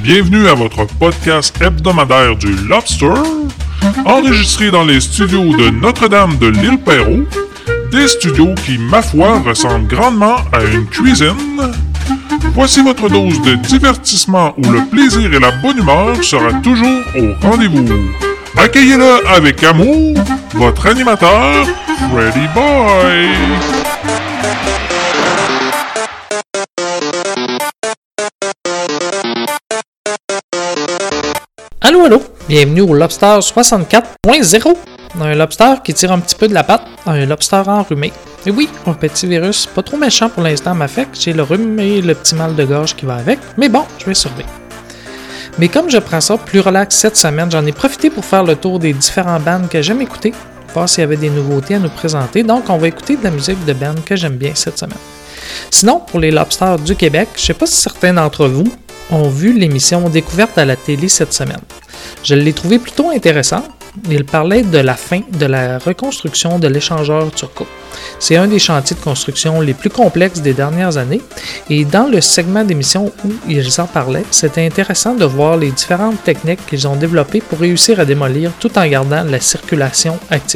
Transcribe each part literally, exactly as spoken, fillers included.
Bienvenue à votre podcast hebdomadaire du Lobster, enregistré dans les studios de Notre-Dame de l'Île-Perrot, des studios qui, ma foi, ressemblent grandement à une cuisine. Voici votre dose de divertissement où le plaisir et la bonne humeur sera toujours au rendez-vous. Accueillez-le avec amour, votre animateur, Freddy Boy. Allô, allô, bienvenue au Lobster soixante-quatre point zéro. Un lobster qui tire un petit peu de la patte, un lobster enrhumé. Et oui, un petit virus pas trop méchant pour l'instant m'affecte, j'ai le rhume et le petit mal de gorge qui va avec, mais bon, je vais survivre. Mais comme je prends ça plus relax cette semaine, j'en ai profité pour faire le tour des différents bands que j'aime écouter, voir s'il y avait des nouveautés à nous présenter, donc on va écouter de la musique de bands que j'aime bien cette semaine. Sinon, pour les lobsters du Québec, je sais pas si certains d'entre vous ont vu l'émission Découverte à la télé cette semaine. Je l'ai trouvé plutôt intéressant. Il parlait de la fin de la reconstruction de l'échangeur Turco. C'est un des chantiers de construction les plus complexes des dernières années et dans le segment d'émission où ils en parlaient, c'était intéressant de voir les différentes techniques qu'ils ont développées pour réussir à démolir tout en gardant la circulation active.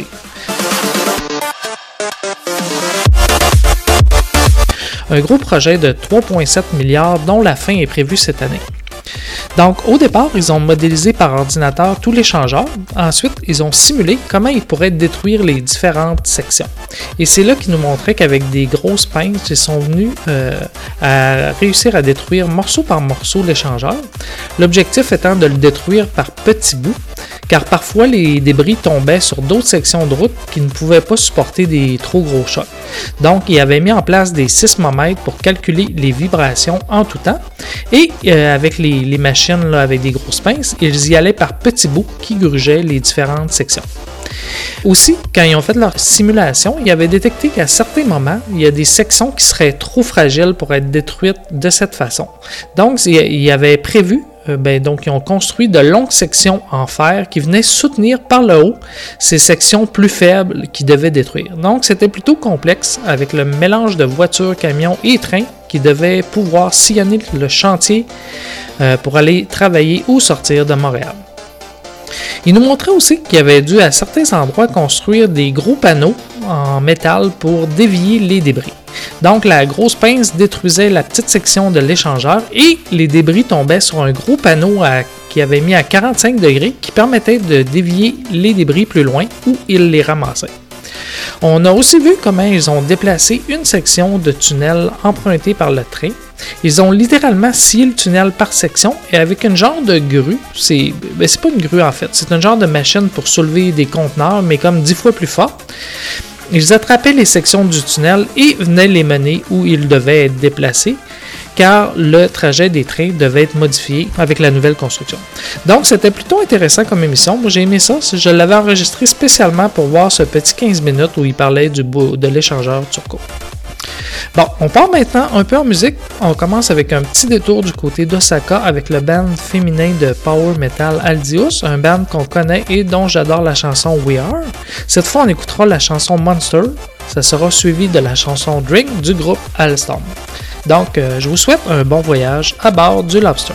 Un gros projet de trois virgule sept milliards dont la fin est prévue cette année. Donc, au départ, ils ont modélisé par ordinateur tous les l'échangeur. Ensuite, ils ont simulé comment ils pourraient détruire les différentes sections. Et c'est là qu'ils nous montraient qu'avavec des grosses pinces, ils sont venus euh, à réussir à détruire morceau par morceau l'échangeur. L'objectif étant de le détruire par petits bouts, car parfois les débris tombaient sur d'autres sections de route qui ne pouvaient pas supporter des trop gros chocs. Donc, ils avaient mis en place des sismomètres pour calculer les vibrations en tout temps. Et euh, avec les, les machines là, avec des grosses pinces, ils y allaient par petits bouts qui grugeaient les différentes sections. Aussi, quand ils ont fait leur simulation, ils avaient détecté qu'à certains moments, il y a des sections qui seraient trop fragiles pour être détruites de cette façon. Donc, ils avaient prévu Ben, donc, ils ont construit de longues sections en fer qui venaient soutenir par le haut ces sections plus faibles qu'ils devaient détruire. Donc, c'était plutôt complexe avec le mélange de voitures, camions et trains qui devaient pouvoir sillonner le chantier euh, pour aller travailler ou sortir de Montréal. Il nous montrait aussi qu'il avait dû à certains endroits construire des gros panneaux en métal pour dévier les débris. Donc la grosse pince détruisait la petite section de l'échangeur et les débris tombaient sur un gros panneau à, qui avait mis à quarante-cinq degrés qui permettait de dévier les débris plus loin où ils les ramassaient. On a aussi vu comment ils ont déplacé une section de tunnel empruntée par le train. Ils ont littéralement scié le tunnel par section et avec une genre de grue, c'est, ben c'est pas une grue en fait, c'est un genre de machine pour soulever des conteneurs mais comme dix fois plus fort. Ils attrapaient les sections du tunnel et venaient les mener où ils devaient être déplacés, car le trajet des trains devait être modifié avec la nouvelle construction. Donc, c'était plutôt intéressant comme émission. Moi, j'ai aimé ça. Je l'avais enregistré spécialement pour voir ce petit quinze minutes où il parlait du beau, de l'échangeur Turco. Bon, on part maintenant un peu en musique. On commence avec un petit détour du côté d'Osaka avec le band féminin de power metal Aldius, un band qu'on connaît et dont j'adore la chanson We Are. Cette fois, on écoutera la chanson Monster. Ça sera suivi de la chanson Drink du groupe Alstom. Donc, euh, je vous souhaite un bon voyage à bord du Lobster.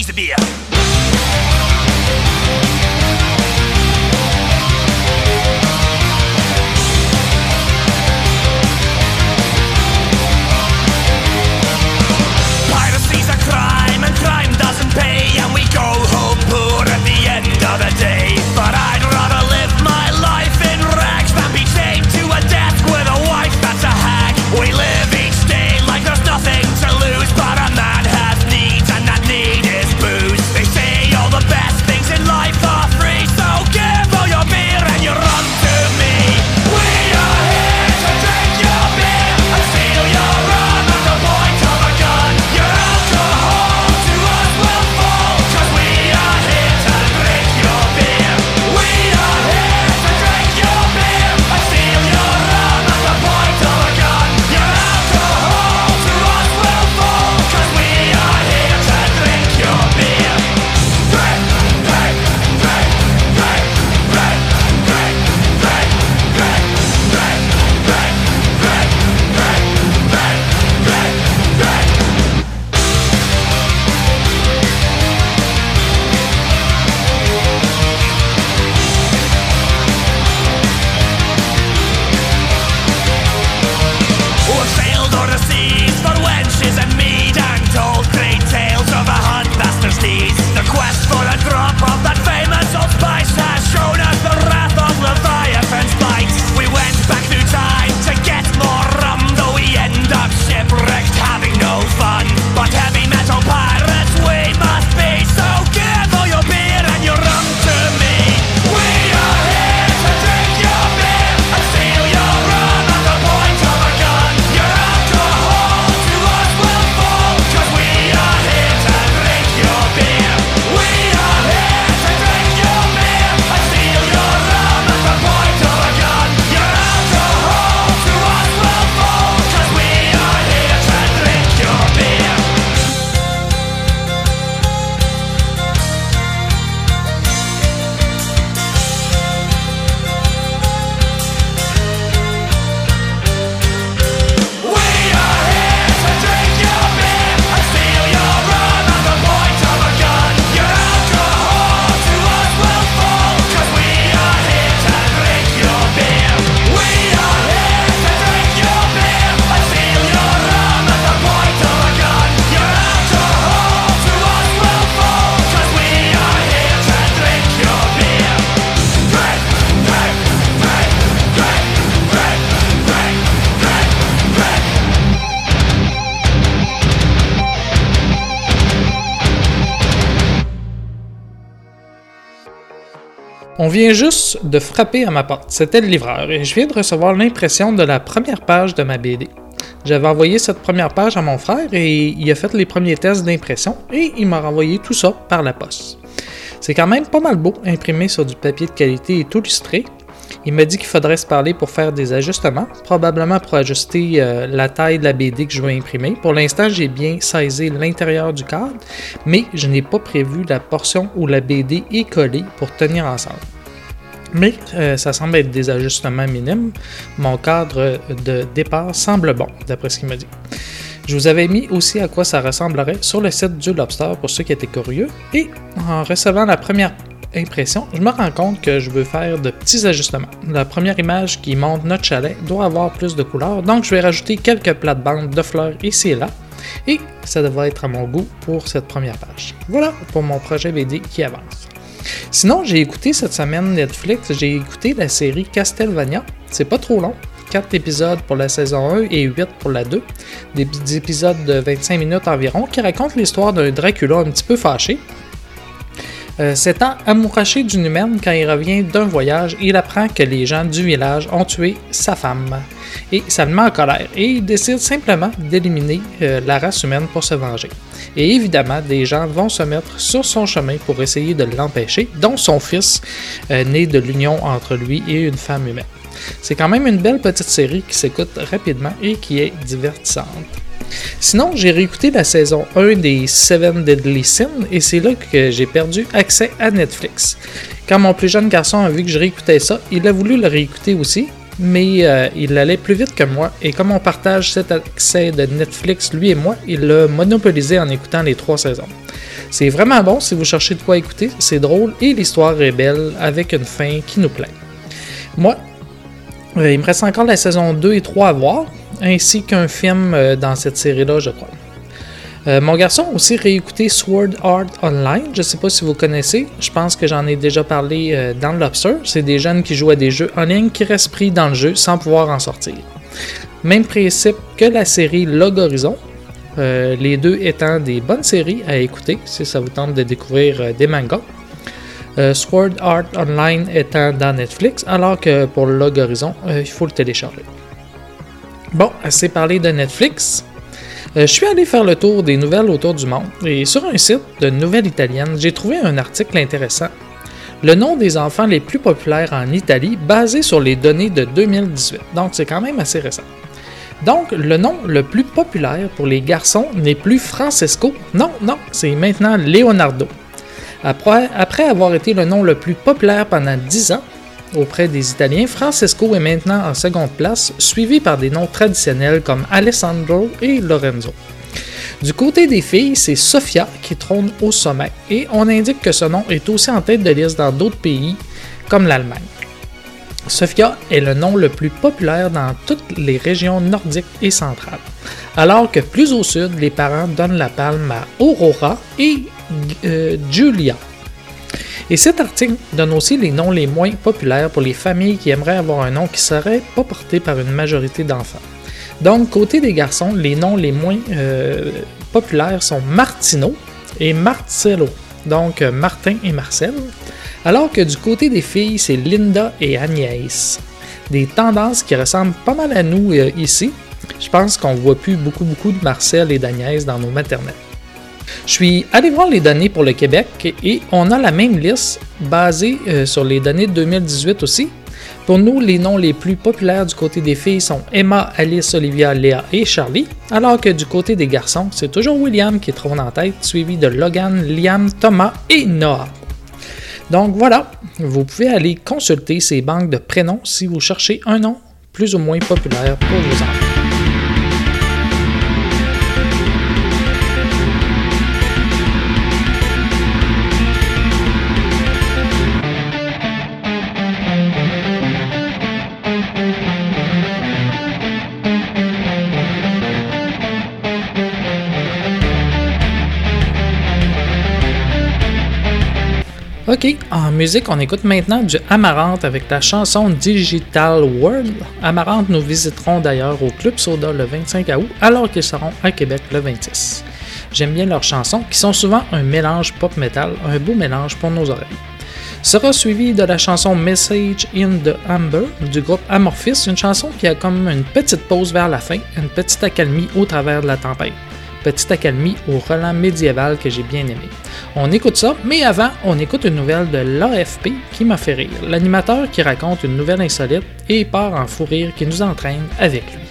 piece of beer. Piracy's a crime and crime doesn't pay, and we go home poor at the end of the day. But I'd rather live my life in rags than be chained to a desk with a wife that's a hag. We live each day like there's nothing to lose, but a man has needs and that need is booze. They say all the best things in life are free, so give all your beer and your rum to me. We are here to drink your beer and steal your rum at the point of a gun. Your alcohol to us will fall, cause we are here to drink your beer. We are here to drink your beer and steal your rum at the point of a gun. Your alcohol to us will fall, cause we are here to drink your beer. Drink, drink, drink, drink, drink, drink, drink, drink, drink, drink, drink, drink, drink, drink, drink. We've sailed o'er the seas for wenches and mead, and told great tales of a hunt master's deeds. The quest for a drop of that famous old spice has shown us the wrath of Leviathan's bite. We went back through time to get more rum, though we end up shipwrecked having no fun. But heavy metal pirates we must be, so give all your beer and your rum to me. We are here to drink your beer and steal your rum at the point of a gun. Your alcohol to us will fall, cause we are here to drink your beer. We are here to drink your beer and steal your rum at the point of a gun. Your alcohol to us will fall, cause we are here to drink your beer. We are here to drink your beer and steal your rum at the point of a gun. Your alcohol to us will fall, cause we are here to drink your beer. We are here to drink your beer and steal your rum at the point of a gun. Your alcohol to us will fall, cause we are here to drink your beer. Drink, drink, drink, drink, drink, drink, drink, drink. On vient juste de frapper à ma porte. C'était le livreur et je viens de recevoir l'impression de la première page de ma B D. J'avais envoyé cette première page à mon frère et il a fait les premiers tests d'impression et il m'a renvoyé tout ça par la poste. C'est quand même pas mal beau, imprimé sur du papier de qualité et tout illustré. Il m'a dit qu'il faudrait se parler pour faire des ajustements, probablement pour ajuster euh, la taille de la B D que je veux imprimer. Pour l'instant, j'ai bien sizé l'intérieur du cadre, mais je n'ai pas prévu la portion où la B D est collée pour tenir ensemble. Mais euh, ça semble être des ajustements minimes. Mon cadre de départ semble bon, d'après ce qu'il m'a dit. Je vous avais mis aussi à quoi ça ressemblerait sur le site du Lobster pour ceux qui étaient curieux. Et en recevant la première impression, je me rends compte que je veux faire de petits ajustements. La première image qui montre notre chalet doit avoir plus de couleurs, donc je vais rajouter quelques plates-bandes de fleurs ici et là. Et ça devrait être à mon goût pour cette première page. Voilà pour mon projet B D qui avance. Sinon, j'ai écouté cette semaine Netflix, j'ai écouté la série Castlevania. C'est pas trop long, quatre épisodes pour la saison un et huit pour la deux. Des épisodes de vingt-cinq minutes environ qui racontent l'histoire d'un Dracula un petit peu fâché. Euh, s'étant amouraché d'une humaine quand il revient d'un voyage, il apprend que les gens du village ont tué sa femme. Et ça le met en colère et il décide simplement d'éliminer euh, la race humaine pour se venger. Et évidemment, des gens vont se mettre sur son chemin pour essayer de l'empêcher, dont son fils, euh, né de l'union entre lui et une femme humaine. C'est quand même une belle petite série qui s'écoute rapidement et qui est divertissante. Sinon, j'ai réécouté la saison un des Seven Deadly Sins et c'est là que j'ai perdu accès à Netflix. Quand mon plus jeune garçon a vu que je réécoutais ça, il a voulu le réécouter aussi, mais euh, il allait plus vite que moi et comme on partage cet accès de Netflix, lui et moi, il l'a monopolisé en écoutant les trois saisons. C'est vraiment bon si vous cherchez de quoi écouter, c'est drôle et l'histoire est belle avec une fin qui nous plaît. Moi, euh, il me reste encore la saison deux et trois à voir, ainsi qu'un film euh, dans cette série-là, je crois. Euh, mon garçon a aussi réécouté Sword Art Online, je ne sais pas si vous connaissez, je pense que j'en ai déjà parlé euh, dans le Lobster, c'est des jeunes qui jouent à des jeux en ligne qui restent pris dans le jeu sans pouvoir en sortir. Même principe que la série Log Horizon, euh, les deux étant des bonnes séries à écouter si ça vous tente de découvrir euh, des mangas. Euh, Sword Art Online étant dans Netflix, alors que pour Log Horizon, euh, il faut le télécharger. Bon, assez parlé de Netflix. Euh, je suis allé faire le tour des nouvelles autour du monde et sur un site de nouvelles italiennes, j'ai trouvé un article intéressant. Le nom des enfants les plus populaires en Italie basé sur les données de deux mille dix-huit, donc c'est quand même assez récent. Donc, le nom le plus populaire pour les garçons n'est plus Francesco, non, non, c'est maintenant Leonardo. Après, après avoir été le nom le plus populaire pendant dix ans, auprès des Italiens, Francesco est maintenant en seconde place, suivi par des noms traditionnels comme Alessandro et Lorenzo. Du côté des filles, c'est Sofia qui trône au sommet, et on indique que ce nom est aussi en tête de liste dans d'autres pays, comme l'Allemagne. Sofia est le nom le plus populaire dans toutes les régions nordiques et centrales, alors que plus au sud, les parents donnent la palme à Aurora et euh, Giulia. Et cet article donne aussi les noms les moins populaires pour les familles qui aimeraient avoir un nom qui ne serait pas porté par une majorité d'enfants. Donc, côté des garçons, les noms les moins euh, populaires sont Martino et Marcello, donc euh, Martin et Marcel, alors que du côté des filles, c'est Linda et Agnès. Des tendances qui ressemblent pas mal à nous euh, ici. Je pense qu'on ne voit plus beaucoup, beaucoup de Marcel et d'Agnès dans nos maternelles. Je suis allé voir les données pour le Québec et on a la même liste basée euh, sur les données de deux mille dix-huit aussi. Pour nous, les noms les plus populaires du côté des filles sont Emma, Alice, Olivia, Léa et Charlie, alors que du côté des garçons, c'est toujours William qui trône en tête, suivi de Logan, Liam, Thomas et Noah. Donc voilà, vous pouvez aller consulter ces banques de prénoms si vous cherchez un nom plus ou moins populaire pour vos enfants. Ok, en musique, on écoute maintenant du Amaranth avec la chanson Digital World. Amaranth nous visiteront d'ailleurs au Club Soda le vingt-cinq août, alors qu'ils seront à Québec le vingt-six. J'aime bien leurs chansons, qui sont souvent un mélange pop-metal, un beau mélange pour nos oreilles. Sera suivi de la chanson Message in the Amber du groupe Amorphis, une chanson qui a comme une petite pause vers la fin, une petite accalmie au travers de la tempête. Petite accalmie au relent médiéval que j'ai bien aimé. On écoute ça, mais avant, on écoute une nouvelle de l'A F P qui m'a fait rire. L'animateur qui raconte une nouvelle insolite et part en fou rire qui nous entraîne avec lui.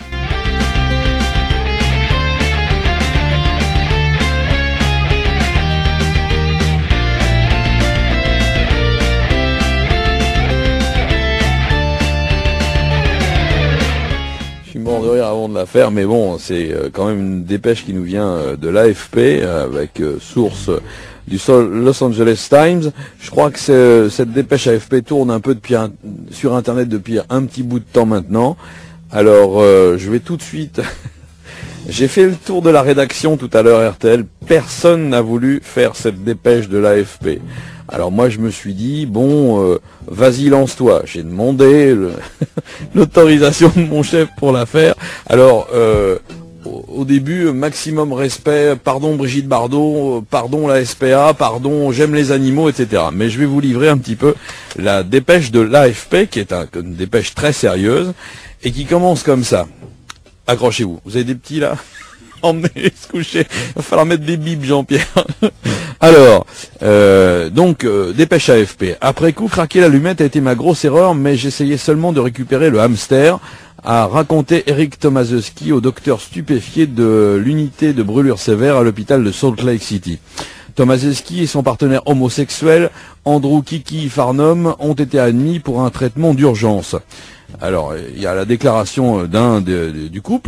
Mort de rire avant de la faire, mais bon, c'est quand même une dépêche qui nous vient de l'A F P avec source du Los Angeles Times. Je crois que cette dépêche A F P tourne un peu depuis un, sur Internet depuis un petit bout de temps maintenant. Alors, euh, je vais tout de suite... J'ai fait le tour de la rédaction tout à l'heure R T L. Personne n'a voulu faire cette dépêche de l'A F P. Alors moi je me suis dit, bon, euh, vas-y lance-toi. J'ai demandé le l'autorisation de mon chef pour la faire. Alors euh, au, au début, maximum respect, pardon Brigitte Bardot, pardon la S P A, pardon j'aime les animaux, et cetera. Mais je vais vous livrer un petit peu la dépêche de l'A F P, qui est un, une dépêche très sérieuse, et qui commence comme ça. Accrochez-vous. Vous avez des petits là? Emmenez se coucher. Il va falloir mettre des bips, Jean-Pierre. Alors, euh, donc, euh, dépêche A F P. Après coup, craquer l'allumette a été ma grosse erreur, mais j'essayais seulement de récupérer le hamster, a raconté Eric Tomaszewski au docteur stupéfié de l'unité de brûlure sévère à l'hôpital de Salt Lake City. Tomaszewski et son partenaire homosexuel, Andrew Kiki Farnum, ont été admis pour un traitement d'urgence. Alors, il y a la déclaration d'un de, de, du couple.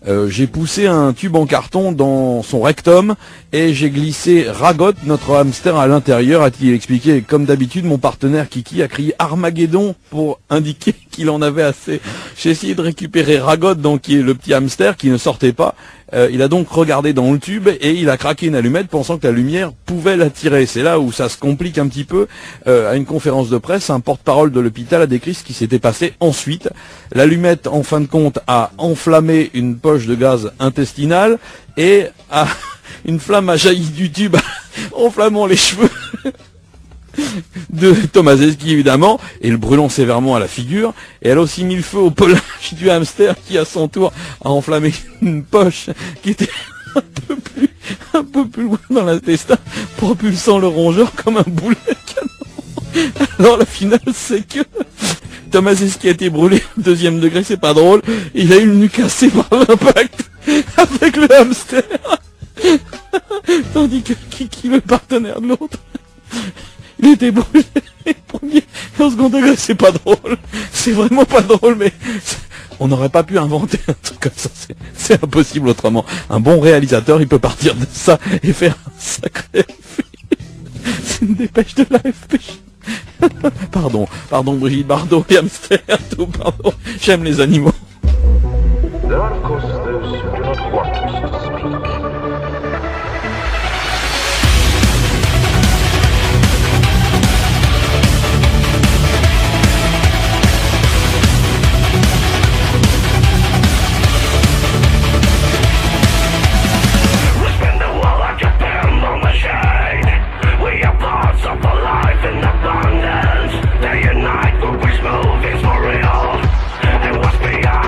Euh, j'ai poussé un tube en carton dans son rectum et j'ai glissé Ragot, notre hamster, à l'intérieur, a-t-il expliqué. Comme d'habitude, mon partenaire Kiki a crié Armageddon pour indiquer qu'il en avait assez. J'ai essayé de récupérer Ragot, donc qui est le petit hamster qui ne sortait pas. Euh, il a donc regardé dans le tube et il a craqué une allumette pensant que la lumière pouvait l'attirer. C'est là où ça se complique un petit peu. Euh, à une conférence de presse, un porte-parole de l'hôpital a décrit ce qui s'était passé ensuite. L'allumette, en fin de compte, a enflammé une poche de gaz intestinal et a une flamme a jailli du tube, enflammant les cheveux de Tomaseski évidemment, et le brûlant sévèrement à la figure. Et elle a aussi mis le feu au pelage du hamster qui à son tour a enflammé une poche qui était un peu plus un peu plus loin dans l'intestin, propulsant le rongeur comme un boulet de canon. Alors la finale c'est que Tomaseski a été brûlé au deuxième degré, c'est pas drôle, il a eu le nez cassé par l'impact avec le hamster. Tandis que Kiki, le partenaire de l'autre, il était brûlé premier et au second degré. C'est pas drôle, c'est vraiment pas drôle, mais on n'aurait pas pu inventer un truc comme ça, c'est, c'est impossible autrement. Un bon réalisateur, il peut partir de ça et faire un sacré film. C'est une dépêche de l'A F P. Pardon, pardon Brigitte Bardot et hamster, tout, pardon, j'aime les animaux. There are of course those who do not want us to speak. Day and night, the wish moving for real. And what's beyond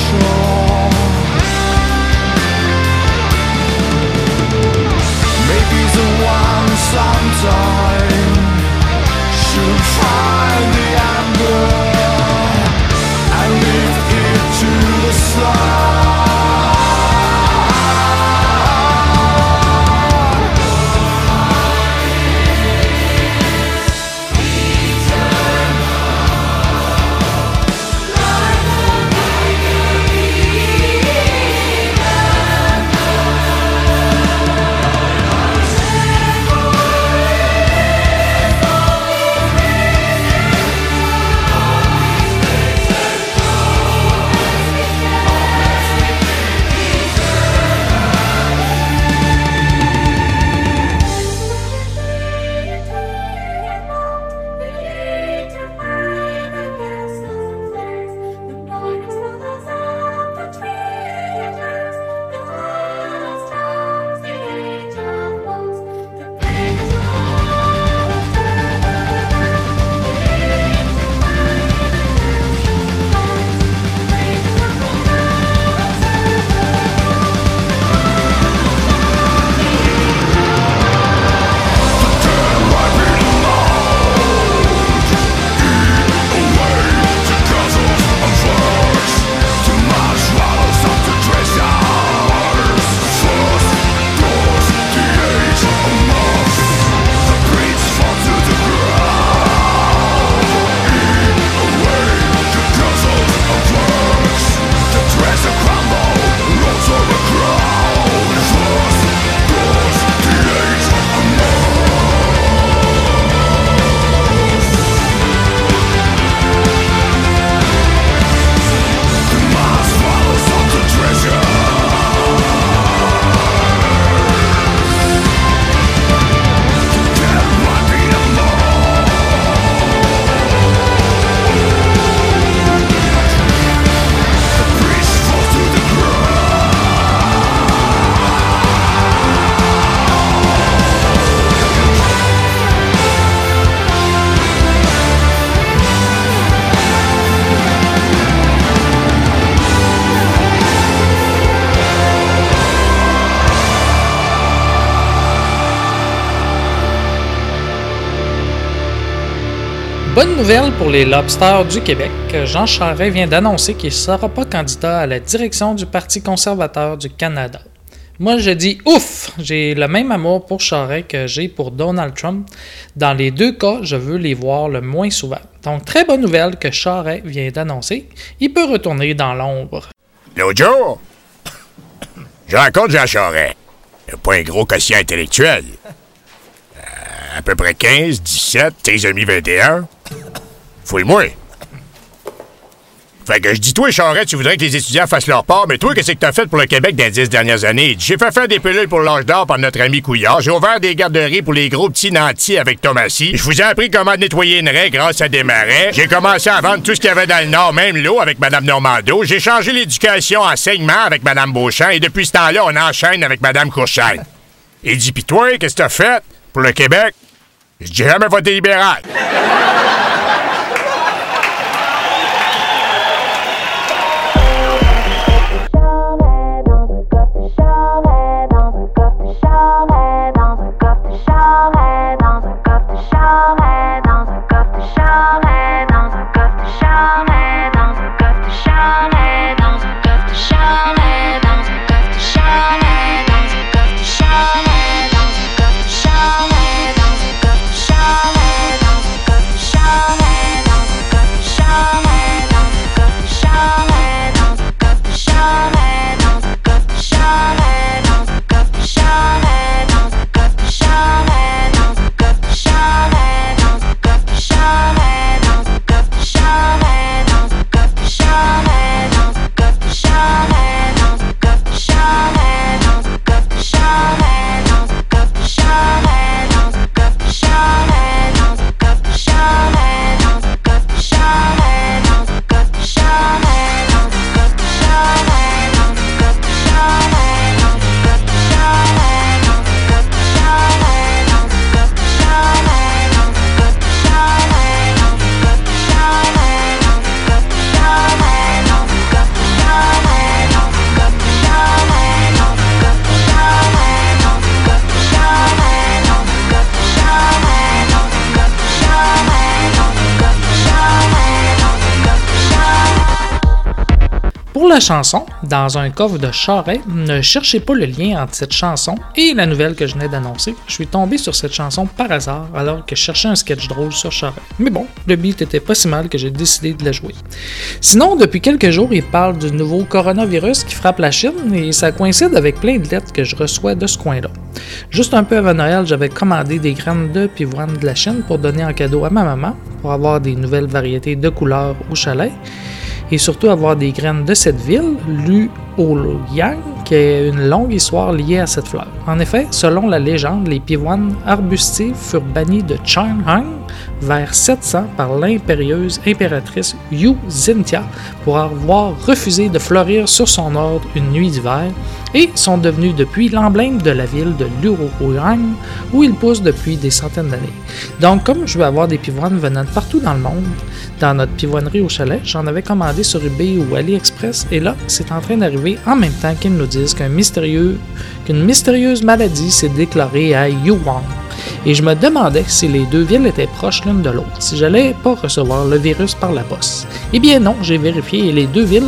Bonne nouvelle pour les Lobsters du Québec. Jean Charest vient d'annoncer qu'il ne sera pas candidat à la direction du Parti conservateur du Canada. Moi, je dis ouf! J'ai le même amour pour Charest que j'ai pour Donald Trump. Dans les deux cas, je veux les voir le moins souvent. Donc, très bonne nouvelle que Charest vient d'annoncer. Il peut retourner dans l'ombre. L'autre jour, je rencontre Jean Charest. Il n'a pas un gros quotient intellectuel. Euh, à peu près quinze, dix-sept, tes amis vingt et un. Fouille-moi. Fait que je dis, toi, Charest, tu voudrais que les étudiants fassent leur part, mais toi, qu'est-ce que t'as fait pour le Québec dans les dix dernières années? J'ai fait faire des pilules pour l'âge d'or par notre ami Couillard. J'ai ouvert des garderies pour les gros petits nantis avec Thomasy. Je vous ai appris comment nettoyer une raie grâce à des marais. J'ai commencé à vendre tout ce qu'il y avait dans le Nord, même l'eau, avec Mme Normando. J'ai changé l'éducation en enseignement avec Mme Beauchamp, et depuis ce temps-là, on enchaîne avec Mme Courchaine. Il dit, pis toi, qu'est-ce que t'as fait pour le Québec? Je dis jamais voté libéral. Charest Pour la chanson, dans un coffre de Charret, ne cherchez pas le lien entre cette chanson et la nouvelle que je venais d'annoncer. Je suis tombé sur cette chanson par hasard alors que je cherchais un sketch drôle sur Charret. Mais bon, le beat était pas si mal que j'ai décidé de la jouer. Sinon, depuis quelques jours, il parle du nouveau coronavirus qui frappe la Chine et ça coïncide avec plein de lettres que je reçois de ce coin-là. Juste un peu avant Noël, j'avais commandé des graines de pivoine de la Chine pour donner en cadeau à ma maman pour avoir des nouvelles variétés de couleurs au chalet. Et surtout avoir des graines de cette ville, Luoyang, qui a une longue histoire liée à cette fleur. En effet, selon la légende, les pivoines arbustives furent bannies de Chang'an vers sept cents par l'impérieuse impératrice Yu Xintia pour avoir refusé de fleurir sur son ordre une nuit d'hiver et sont devenues depuis l'emblème de la ville de Luoyang où ils poussent depuis des centaines d'années. Donc, comme je veux avoir des pivoines venant de partout dans le monde, dans notre pivoinerie au chalet, j'en avais commandé sur eBay ou AliExpress et là, c'est en train d'arriver en même temps qu'ils nous disent qu'un mystérieux, qu'une mystérieuse maladie s'est déclarée à Yuan. Et je me demandais si les deux villes étaient proches l'une de l'autre, si j'allais pas recevoir le virus par la poste. Eh bien non, j'ai vérifié et les deux villes,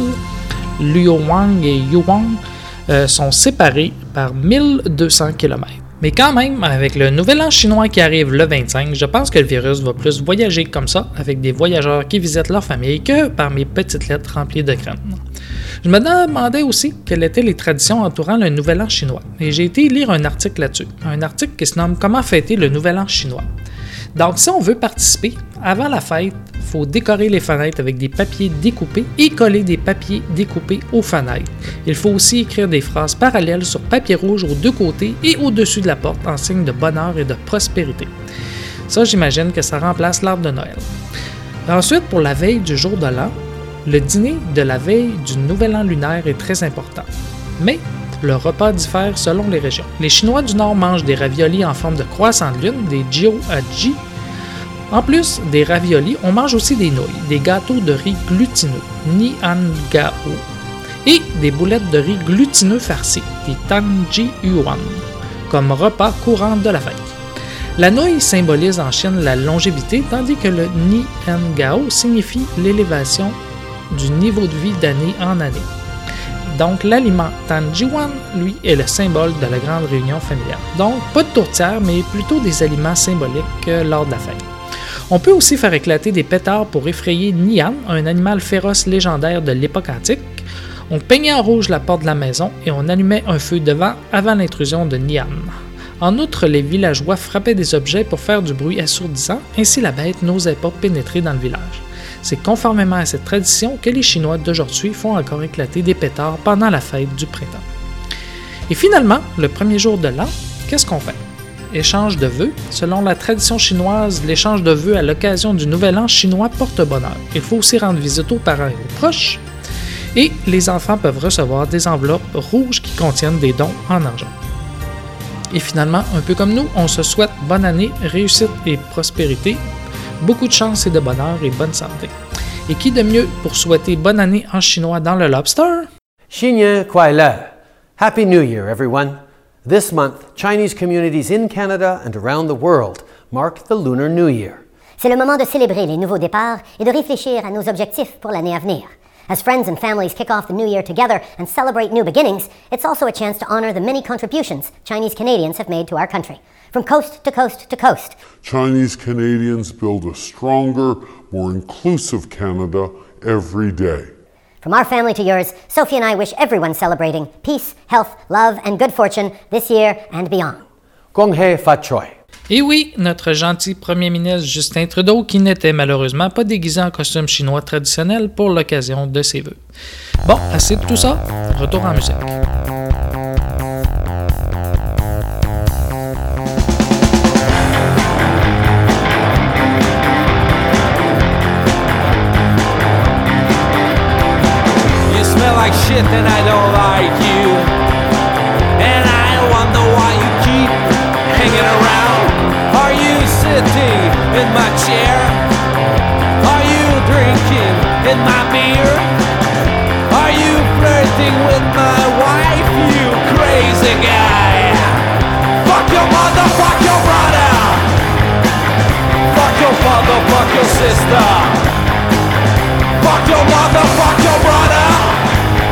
Luoyang et Yuan, euh, sont séparées par mille deux cents kilomètres. Mais quand même, avec le nouvel an chinois qui arrive le vingt-cinq, je pense que le virus va plus voyager comme ça, avec des voyageurs qui visitent leur famille, que par mes petites lettres remplies de graines. Je me demandais aussi quelles étaient les traditions entourant le nouvel an chinois, et j'ai été lire un article là-dessus, un article qui se nomme « Comment fêter le nouvel an chinois ». Donc, si on veut participer, avant la fête, il faut décorer les fenêtres avec des papiers découpés et coller des papiers découpés aux fenêtres. Il faut aussi écrire des phrases parallèles sur papier rouge aux deux côtés et au-dessus de la porte en signe de bonheur et de prospérité. Ça, j'imagine que ça remplace l'arbre de Noël. Ensuite, pour la veille du jour de l'an, le dîner de la veille du nouvel an lunaire est très important. Mais le repas diffère selon les régions. Les Chinois du Nord mangent des raviolis en forme de croissant de lune, des jiaoji. En plus des raviolis, on mange aussi des nouilles, des gâteaux de riz glutineux, niangao, et des boulettes de riz glutineux farcies, des tanji yuan, comme repas courant de la fête. La nouille symbolise en Chine la longévité, tandis que le niangao signifie l'élévation du niveau de vie d'année en année. Donc, l'aliment Tanjiwan, lui, est le symbole de la grande réunion familiale. Donc, pas de tourtière, mais plutôt des aliments symboliques euh, lors de la fête. On peut aussi faire éclater des pétards pour effrayer Nian, un animal féroce légendaire de l'époque antique. On peignait en rouge la porte de la maison et on allumait un feu devant avant l'intrusion de Nian. En outre, les villageois frappaient des objets pour faire du bruit assourdissant, ainsi la bête n'osait pas pénétrer dans le village. C'est conformément à cette tradition que les Chinois d'aujourd'hui font encore éclater des pétards pendant la fête du printemps. Et finalement, le premier jour de l'an, qu'est-ce qu'on fait? Échange de vœux. Selon la tradition chinoise, l'échange de vœux à l'occasion du nouvel an chinois porte bonheur. Il faut aussi rendre visite aux parents et aux proches. Et les enfants peuvent recevoir des enveloppes rouges qui contiennent des dons en argent. Et finalement, un peu comme nous, on se souhaite bonne année, réussite et prospérité, beaucoup de chance et de bonheur et bonne santé. Et qui de mieux pour souhaiter bonne année en chinois dans le Lobster? Xinyan Kuai Le. Happy New Year, everyone. This month, Chinese communities in Canada and around the world mark the Lunar New Year. C'est le moment de célébrer les nouveaux départs et de réfléchir à nos objectifs pour l'année à venir. As friends and families kick off the new year together and celebrate new beginnings, it's also a chance to honor the many contributions Chinese Canadians have made to our country. From coast to coast to coast. Chinese Canadians build a stronger, more inclusive Canada every day. From our family to yours, Sophie and I wish everyone celebrating peace, health, love, and good fortune this year and beyond. Gong Hei Fat Choi. Et oui, notre gentil premier ministre Justin Trudeau, qui n'était malheureusement pas déguisé en costume chinois traditionnel pour l'occasion de ses vœux. Bon, assez de tout ça, retour en musique. Like shit and I don't like you, and I wonder why you keep hanging around. Are you sitting in my chair? Are you drinking in my beer? Are you flirting with my wife, you crazy guy? Fuck your mother, fuck your brother, fuck your father, fuck your sister, fuck your mother, fuck your brother.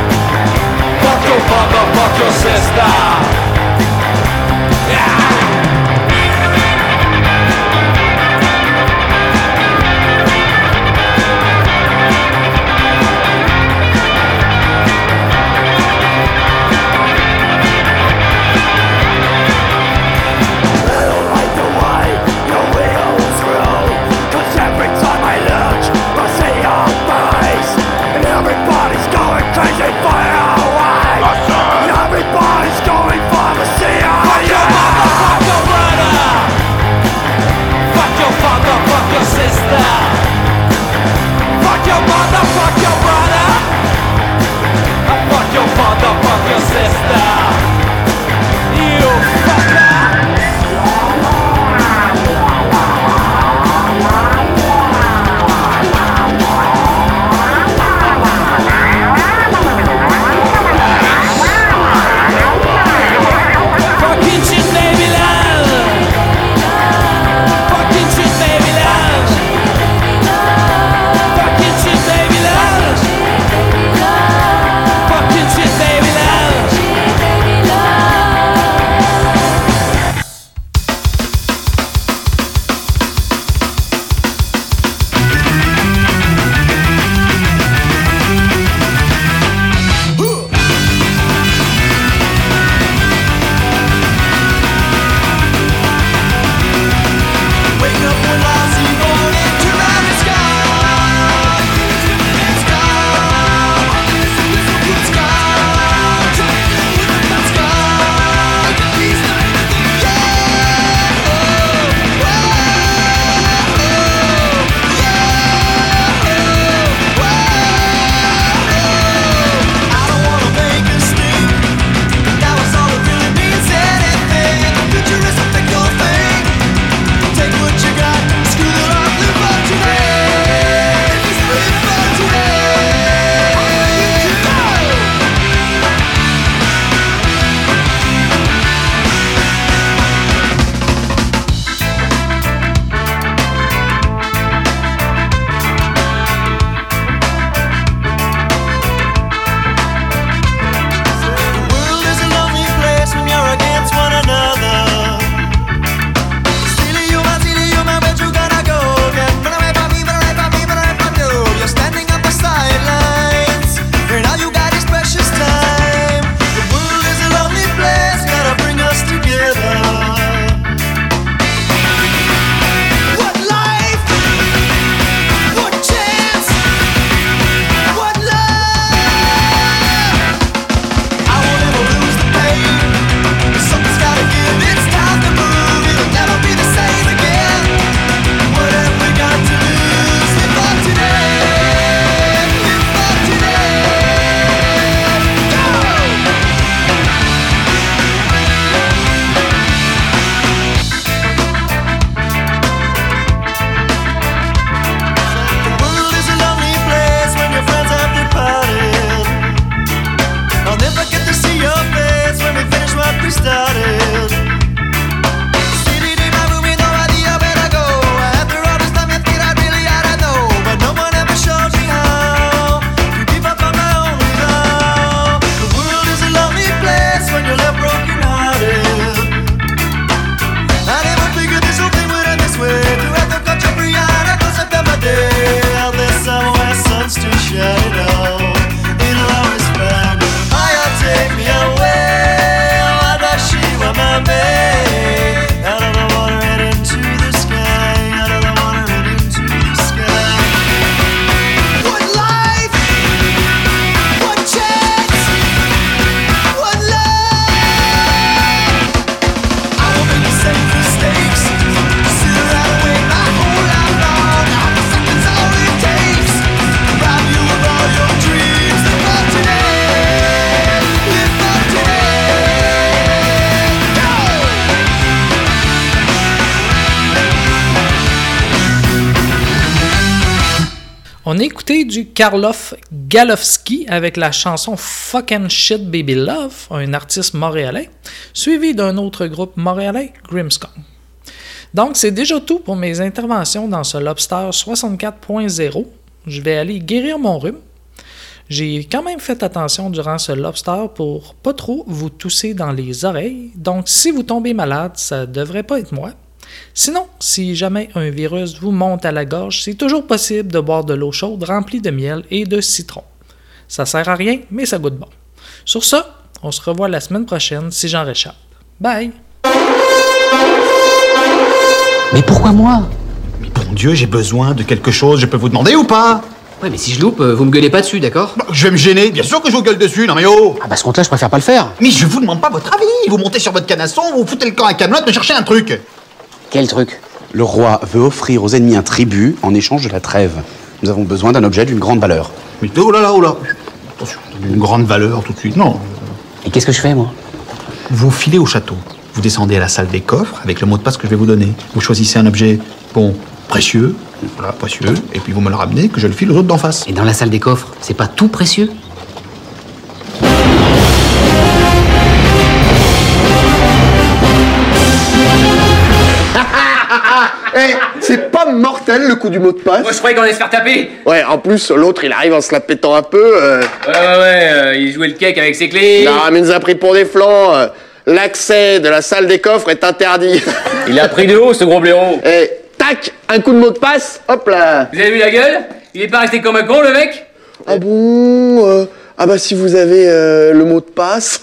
On a écouté du Karloff Galofsky avec la chanson Fucking Shit Baby Love, un artiste montréalais, suivi d'un autre groupe montréalais, Grimmskong. Donc, c'est déjà tout pour mes interventions dans ce Lobster soixante-quatre point zéro. Je vais aller guérir mon rhume. J'ai quand même fait attention durant ce Lobster pour pas trop vous tousser dans les oreilles. Donc, si vous tombez malade, ça devrait pas être moi. Sinon, si jamais un virus vous monte à la gorge, c'est toujours possible de boire de l'eau chaude remplie de miel et de citron. Ça sert à rien, mais ça goûte bon. Sur ça, on se revoit la semaine prochaine si j'en réchappe. Bye! Mais pourquoi moi? Mais bon Dieu, j'ai besoin de quelque chose, je peux vous demander ou pas? Ouais, mais si je loupe, vous me gueulez pas dessus, d'accord? Bah, je vais me gêner, bien sûr que je vous gueule dessus, non mais oh! Ah bah ce compte-là, je préfère pas le faire. Mais je vous demande pas votre avis, vous montez sur votre canasson, vous foutez le camp à Camelot, me cherchez un truc. Quel truc? Le roi veut offrir aux ennemis un tribut en échange de la trêve. Nous avons besoin d'un objet d'une grande valeur. Mais oh là là, oh là! Attention, une grande valeur tout de suite, non. Et qu'est-ce que je fais, moi? Vous filez au château, vous descendez à la salle des coffres avec le mot de passe que je vais vous donner. Vous choisissez un objet, bon, précieux, voilà, précieux, et puis vous me le ramenez, que je le file aux autres d'en face. Et dans la salle des coffres, c'est pas tout précieux? Eh, c'est pas mortel le coup du mot de passe? Moi je croyais qu'on allait se faire taper. Ouais, en plus, l'autre il arrive en se la pétant un peu. Euh... Ouais, ouais, ouais, euh, il jouait le cake avec ses clés. Non, mais il nous a pris pour des flancs. Euh, L'accès de la salle des coffres est interdit. Il a pris de haut ce gros blaireau. Et tac, un coup de mot de passe, hop là. Vous avez vu la gueule? Il est pas resté comme un con le mec? Ah bon euh... Ah bah si vous avez euh, le mot de passe.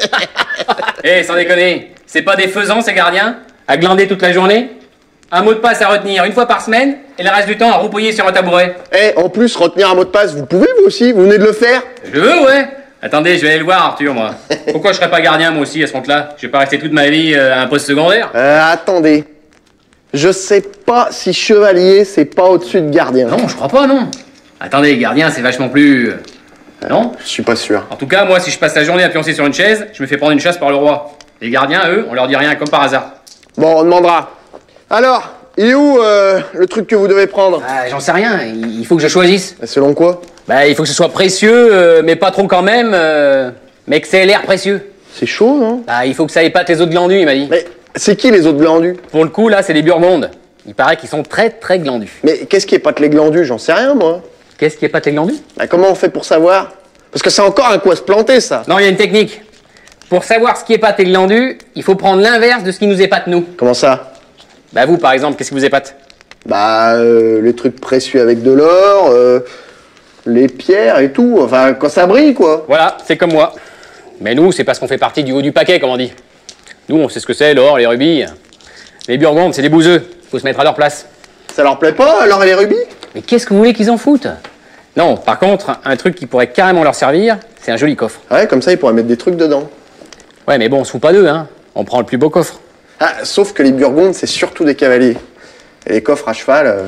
Eh, hey, sans déconner, c'est pas des faisans ces gardiens? À glander toute la journée? Un mot de passe à retenir une fois par semaine et le reste du temps à roupouiller sur un tabouret. Eh, en plus, retenir un mot de passe, vous pouvez vous aussi? Vous venez de le faire? Je veux, ouais. Attendez, je vais aller le voir, Arthur, moi. Pourquoi je serais pas gardien, moi aussi, à ce compte-là? Je vais pas rester toute ma vie euh, à un poste secondaire. Euh, attendez. Je sais pas si chevalier, c'est pas au-dessus de gardien. Non, je crois pas, non. Attendez, gardien, c'est vachement plus... Euh, non? Je suis pas sûr. En tout cas, moi, si je passe la journée à pioncer sur une chaise, je me fais prendre une chasse par le roi. Les gardiens, eux, on leur dit rien, comme par hasard. Bon, on demandera. Alors, il est où euh, le truc que vous devez prendre? Ah, j'en sais rien, il faut que je choisisse. Et selon quoi? Bah, il faut que ce soit précieux, euh, mais pas trop quand même, euh, mais que ça ait l'air précieux. C'est chaud, non? Bah, il faut que ça épate les autres glandus, il m'a dit. Mais c'est qui les autres glandus? Pour le coup, là, c'est des Burgondes. Il paraît qu'ils sont très, très glandus. Mais qu'est-ce qui épate les glandus? J'en sais rien, moi. Qu'est-ce qui épate les glandus? Bah, comment on fait pour savoir? Parce que c'est encore un coup à se planter, ça. Non, il y a une technique. Pour savoir ce qui épate les glandus, il faut prendre l'inverse de ce qui nous épate, nous. Comment ça? Bah, vous, par exemple, qu'est-ce qui vous épate? Bah, euh, les trucs précieux avec de l'or, euh, les pierres et tout. Enfin, quand ça brille, quoi. Voilà, c'est comme moi. Mais nous, c'est parce qu'on fait partie du haut du paquet, comme on dit. Nous, on sait ce que c'est, l'or, les rubis. Les Burgondes, c'est des bouseux. Faut se mettre à leur place. Ça leur plaît pas, l'or et les rubis? Mais qu'est-ce que vous voulez qu'ils en foutent? Non, par contre, un truc qui pourrait carrément leur servir, c'est un joli coffre. Ouais, comme ça, ils pourraient mettre des trucs dedans. Ouais, mais bon, on se fout pas d'eux, hein. On prend le plus beau coffre. Ah, sauf que les Burgondes, c'est surtout des cavaliers. Et les coffres à cheval... Euh...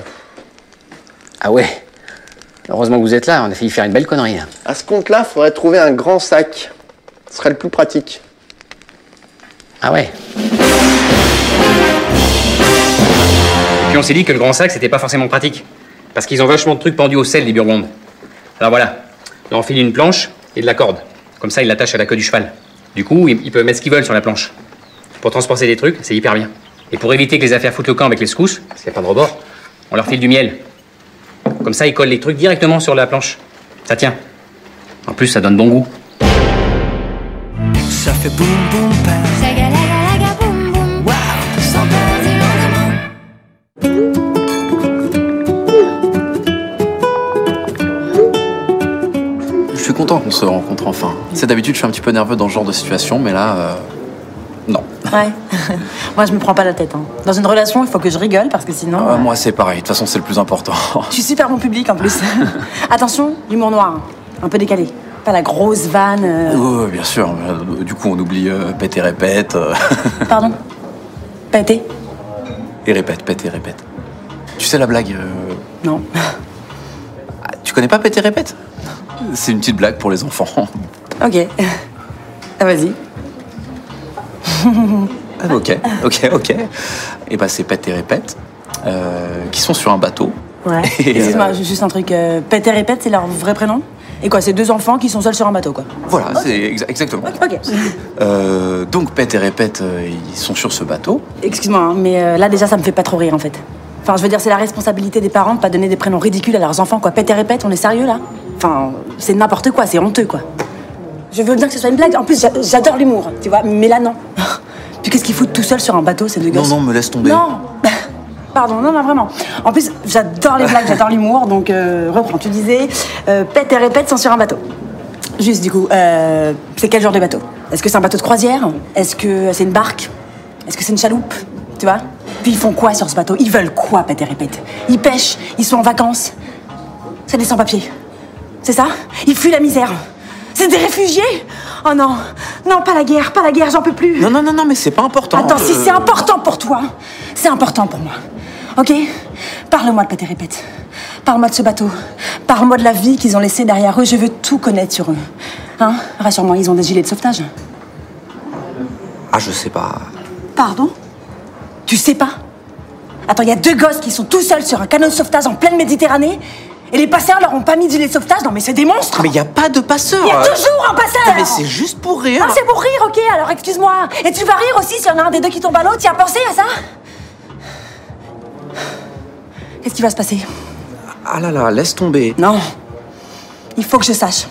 Ah ouais. Heureusement que vous êtes là, on a failli faire une belle connerie, là. À ce compte-là, faudrait trouver un grand sac. Ce serait le plus pratique. Ah ouais. Et puis on s'est dit que le grand sac, c'était pas forcément pratique. Parce qu'ils ont vachement de trucs pendus au sel, les Burgondes. Alors voilà. Là, on file une planche et de la corde. Comme ça, ils l'attachent à la queue du cheval. Du coup, ils peuvent mettre ce qu'ils veulent sur la planche. Pour transporter des trucs, c'est hyper bien. Et pour éviter que les affaires foutent le camp avec les secousses, parce qu'il n'y a pas de rebord, on leur file du miel. Comme ça, ils collent les trucs directement sur la planche. Ça tient. En plus, ça donne bon goût. Ça fait boum boum pam. Saga boum boum. Waouh, sans peur Je suis content qu'on se rencontre enfin. C'est d'habitude, je suis un petit peu nerveux dans ce genre de situation, mais là, euh, non. Ouais. Moi, je me prends pas la tête. Hein. Dans une relation, il faut que je rigole parce que sinon. Euh, euh... Moi, c'est pareil. De toute façon, c'est le plus important. Je suis super bon public en plus. Attention, l'humour noir, un peu décalé. Pas la grosse vanne. Euh... Oui, bien sûr. Du coup, on oublie euh, pète et répète. Euh... Pardon? Péter? Et répète, pète et répète. Tu sais la blague euh... Non. Tu connais pas pète et répète? C'est une petite blague pour les enfants. Ok. Ah, vas-y. Ok, ok, ok. Et bah c'est pète et répète, euh, qui sont sur un bateau, Ouais. Et, Excuse-moi, euh, juste un truc. Euh, Pet et Répète, c'est leur vrai prénom? Et quoi, c'est deux enfants qui sont seuls sur un bateau, quoi. Voilà, c'est exa- exactement. Ok. Euh, donc, Pet et Répète, euh, ils sont sur ce bateau. Excuse-moi, hein, mais euh, là déjà ça me fait pas trop rire en fait. Enfin, je veux dire, c'est la responsabilité des parents de pas donner des prénoms ridicules à leurs enfants, quoi. Pet et Répète, on est sérieux là? Enfin, c'est n'importe quoi, c'est honteux, quoi. Je veux bien que ce soit une blague. En plus, j'a- j'adore l'humour, tu vois, mais là non. Puis qu'est-ce qu'ils foutent tout seuls sur un bateau, ces deux Non, gosses? non, me laisse tomber. Non. Pardon, non, non, vraiment. En plus, j'adore les blagues, j'adore l'humour, donc euh, reprends. Tu disais, euh, Pet et Répète sont sur un bateau. Juste, du coup, euh, c'est quel genre de bateau? Est-ce que c'est un bateau de croisière? Est-ce que c'est une barque? Est-ce que c'est une chaloupe? Tu vois? Puis ils font quoi sur ce bateau? Ils veulent quoi, Pet et Répète? Ils pêchent? Ils sont en vacances? C'est des sans-papiers. C'est ça? Ils fuient la misère. C'est des réfugiés? Oh non, non, pas la guerre, pas la guerre, j'en peux plus. Non, non, non, non, mais c'est pas important. Attends, si Euh, c'est important pour toi, c'est important pour moi. Ok? Parle-moi de Pet et Répète. Parle-moi de ce bateau. Parle-moi de la vie qu'ils ont laissée derrière eux. Je veux tout connaître sur eux. Hein? Rassure-moi, ils ont des gilets de sauvetage. Ah, je sais pas. Pardon? Tu sais pas? Attends, il y a deux gosses qui sont tout seuls sur un canot de sauvetage en pleine Méditerranée et les passeurs leur ont pas mis de gilet de sauvetage? Non mais c'est des monstres! Mais y a pas de passeur! Il y a toujours un passeur! Non, mais c'est juste pour rire! Ah, c'est pour rire, ok, alors excuse-moi. Et tu vas rire aussi s'il y en a un des deux qui tombe à l'eau, tu as pensé à ça? Qu'est-ce qui va se passer? Ah là là, laisse tomber. Non. Il faut que je sache.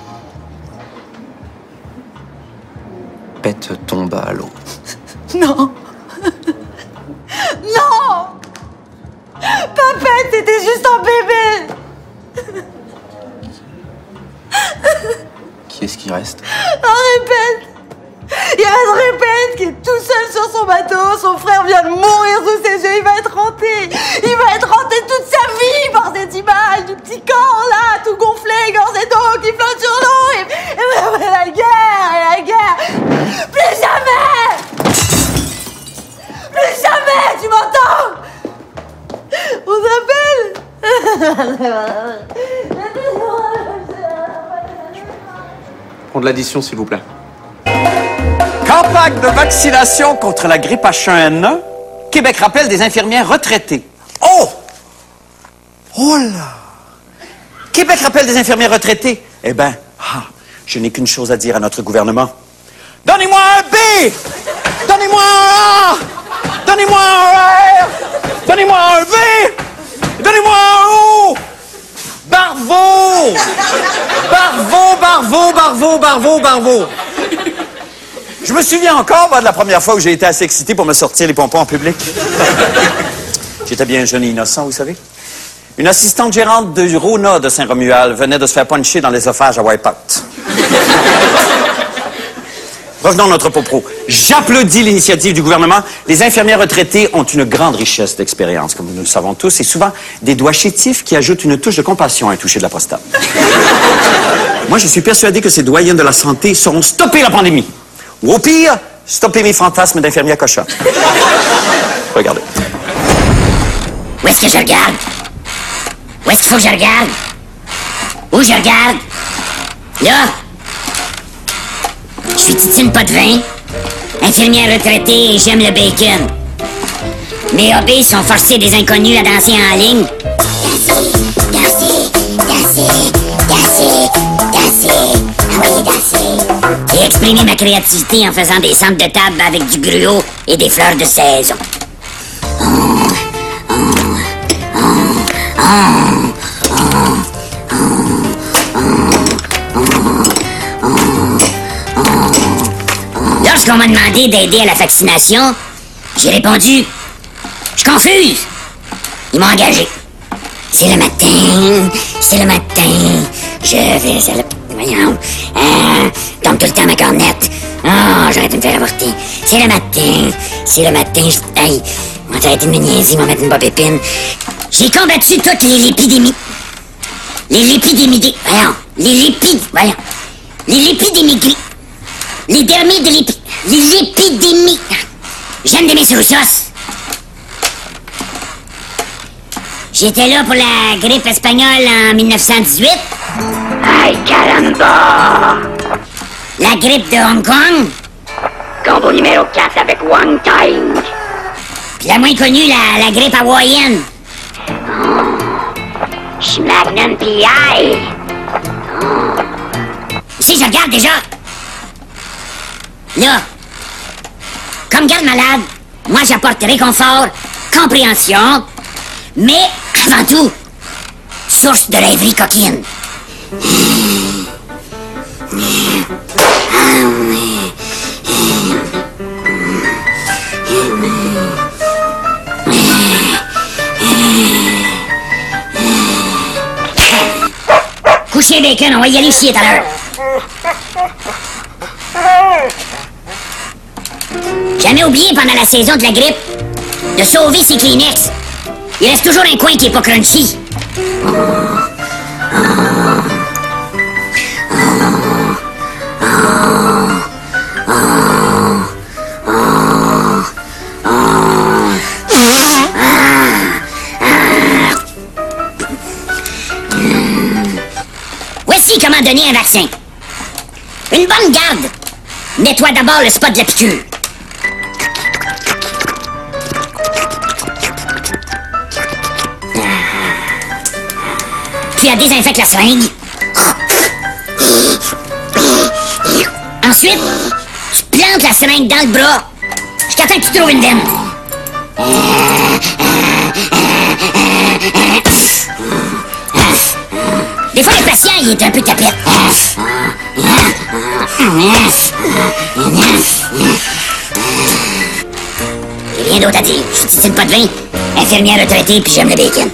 Pet tombe à l'eau. Non. Non. Papette, c'était juste un bébé. Qui est-ce qui reste? Un Répète. Il reste Répète qui est tout seul sur son bateau. Son frère vient de mourir sous ses yeux. Il va être hanté. Il va être hanté toute sa vie par cette image du petit corps là, tout gonflé, gorgé d'eau, qui flotte sur l'eau. Et, et, et la guerre, et la guerre. Plus jamais. Plus jamais, tu m'entends? On s'appelle. Prends de l'addition, s'il vous plaît. Campagne de vaccination contre la grippe H un N un. Québec rappelle des infirmières retraitées. Oh! Oh là! Québec rappelle des infirmières retraitées. Eh bien, ah, je n'ai qu'une chose à dire à notre gouvernement. Donnez-moi un B! Donnez-moi un A! Donnez-moi un R! Donnez-moi un V! Donnez-moi un O! Barvo! Barvo, barvo, barvo, barvo, barvo! Je me souviens encore, moi, de la première fois où j'ai été assez excité pour me sortir les pompons en public. J'étais bien jeune et innocent, vous savez. Une assistante gérante de Rona de Saint-Romuald venait de se faire puncher dans l'œsophage à Wipeout. Revenons à notre propos. J'applaudis l'initiative du gouvernement. Les infirmières retraitées ont une grande richesse d'expérience, comme nous le savons tous, et souvent des doigts chétifs qui ajoutent une touche de compassion à un toucher de la prostate. Moi, je suis persuadé que ces doyens de la santé sauront stopper la pandémie. Ou au pire, stopper mes fantasmes d'infirmière cochon. Regardez. Où est-ce que je regarde? Où est-ce qu'il faut que je regarde? Où je regarde? Là? Je suis Titine pas de vin, infirmière retraitée et j'aime le bacon. Mes hobbies sont forcer des inconnus à danser en ligne. Danser, danser, danser, danser, danser. Ah oui, danser. Et exprimer ma créativité en faisant des centres de table avec du gruau et des fleurs de saison. Oh, oh, oh, oh, oh, oh, oh, oh, oh. Lorsqu'on m'a demandé d'aider à la vaccination, j'ai répondu, je confuse. Ils m'ont engagé. C'est le matin, c'est le matin, je vais à la... Voyons, euh, tombe tout le temps ma cornette. Oh, j'arrête de me faire avorter. C'est le matin, c'est le matin, je... Hey, on va arrêter de me niaiser, on va mettre une bob épine. J'ai combattu toutes les lépidémies. Les lépidémies des... Voyons, les lépid... Voyons. Les lépidémies... Les dermides de l'épi... Les l'épidémie. J'aime des mes sous-sauces. J'étais là pour la grippe espagnole en mille neuf cent dix-huit. Ay, caramba! La grippe de Hong Kong. Combo numéro quatre avec Wang Tang. Puis la moins connue, la, la grippe hawaïenne. Oh. Schmagnum P I. Oh. Si je regarde déjà. Là. Comme garde malade, moi j'apporte réconfort, compréhension, mais avant tout, source de rêverie coquine. Coucher bacon, on va y aller chier tout à l'heure. Jamais oublié pendant la saison de la grippe de sauver ses Kleenex. Il reste toujours un coin qui est pas crunchy. Voici comment donner un vaccin. Une bonne garde. Nettoie d'abord le spot de la piqûre. Puis elle désinfecte la seringue. Ensuite, tu plantes la seringue dans le bras jusqu'à temps que tu trouves une veine. Des fois, le patient, il est un peu tapette. J'ai rien d'autre à dire. Je titille pas de vin. Infirmière retraitée, puis j'aime le bacon.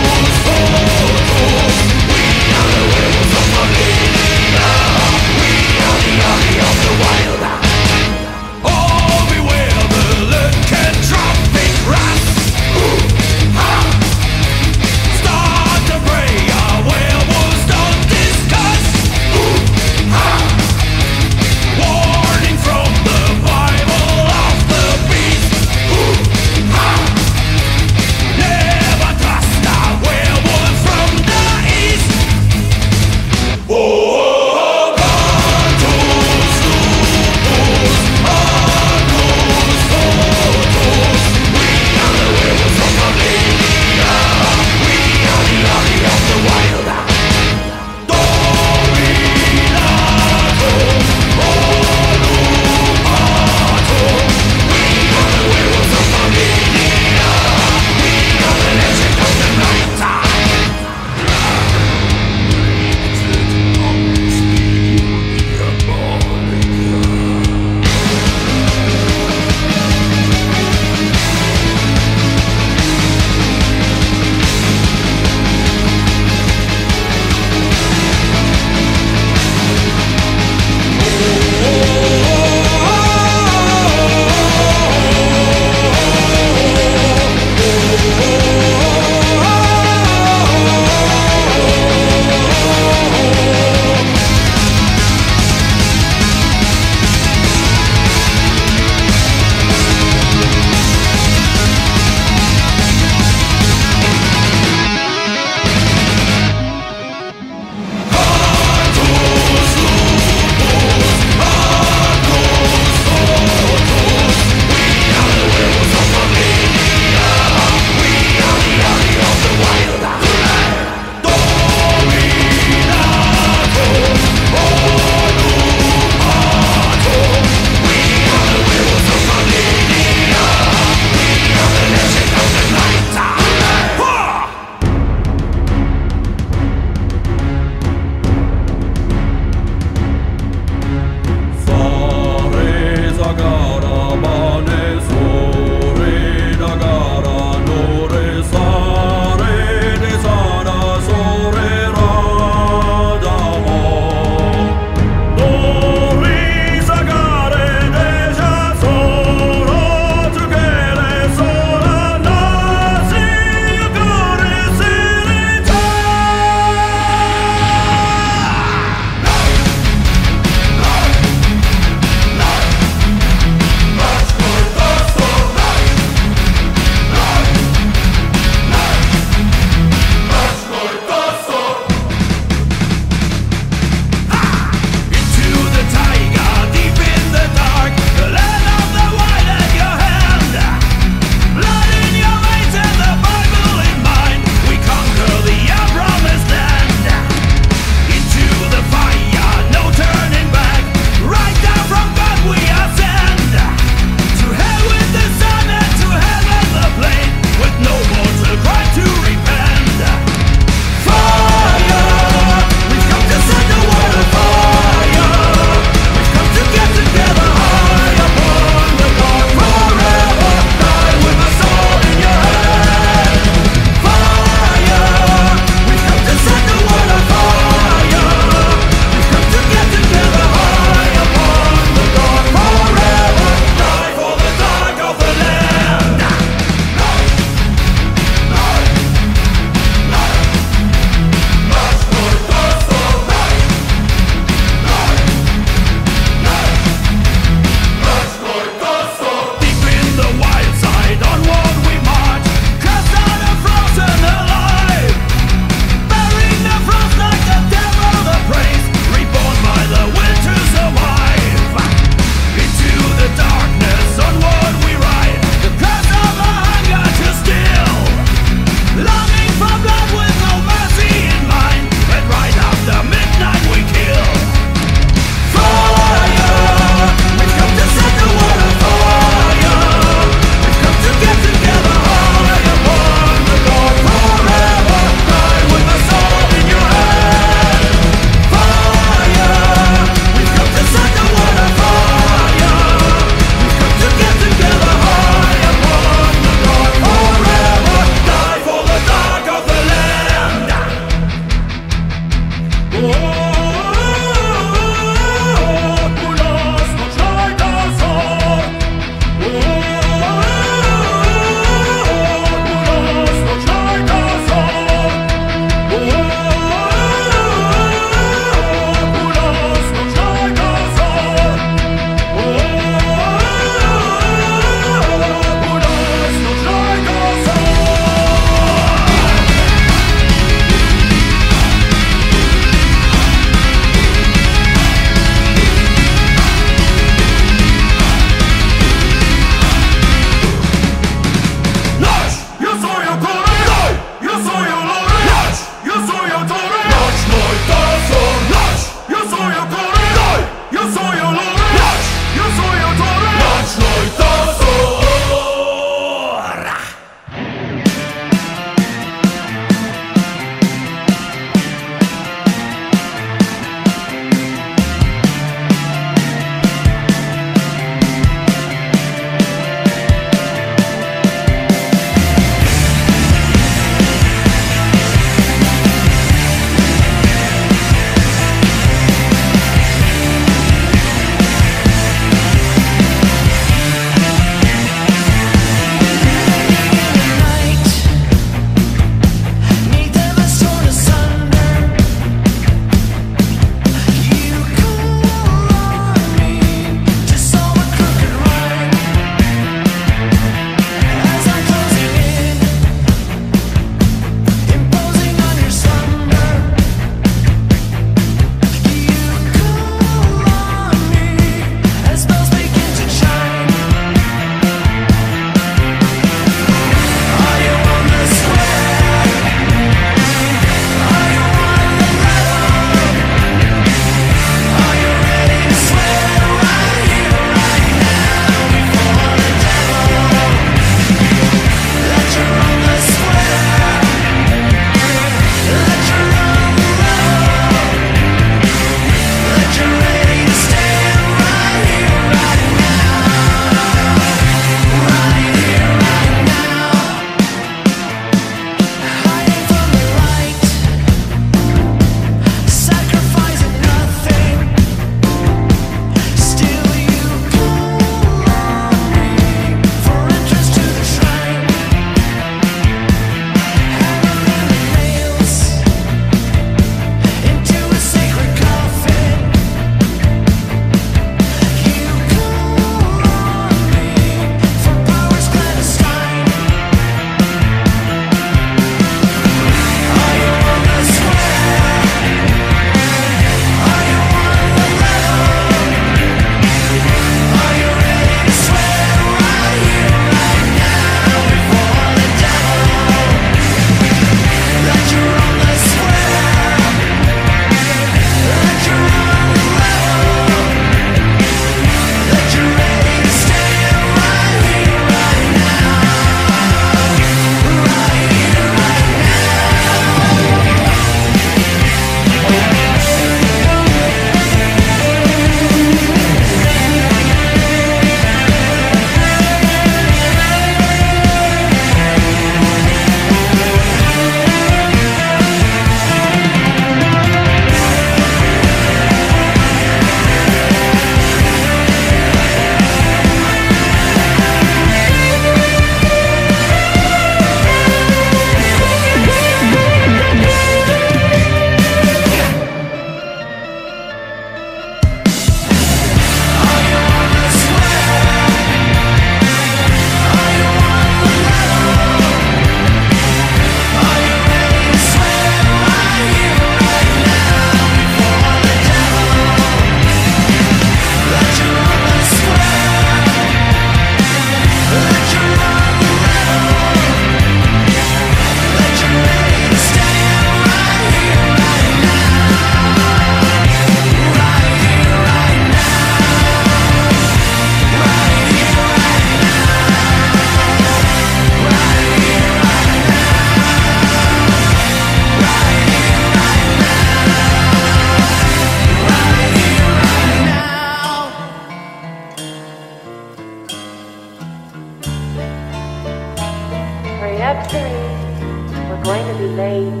Get ready. We're going to be late.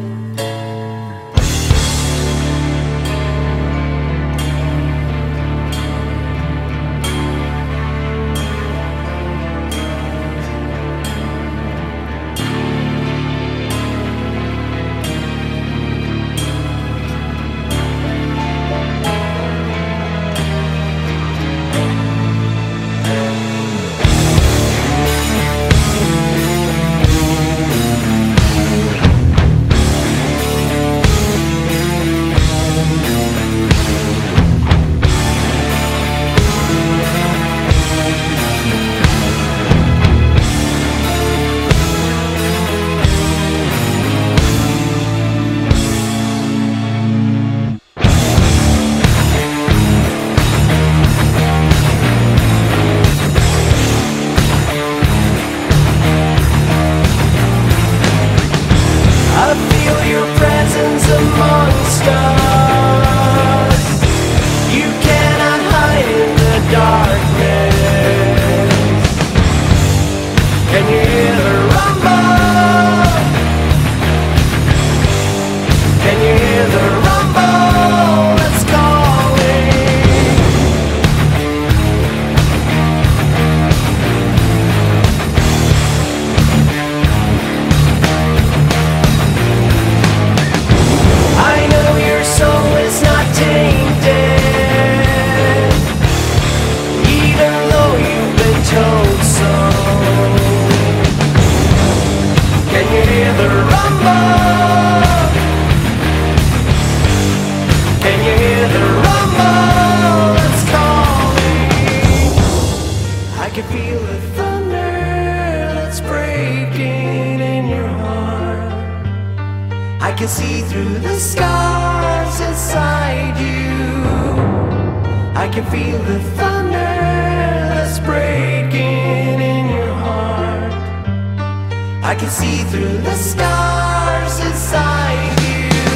I can see through the scars inside you. I can feel the thunder that's breaking in your heart. I can see through the scars inside you.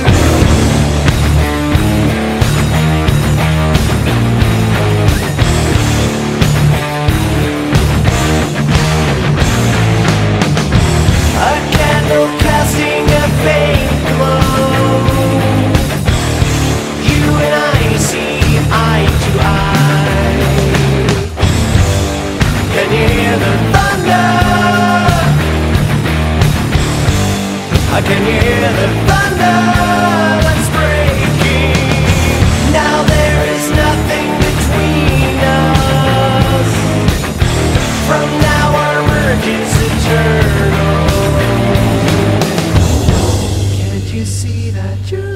A candle casting a faint glow. You and I see eye to eye. Can you hear the thunder? Can you hear the thunder that's breaking? Now there is nothing between us. From now our merge is eternal. Can't you see that you're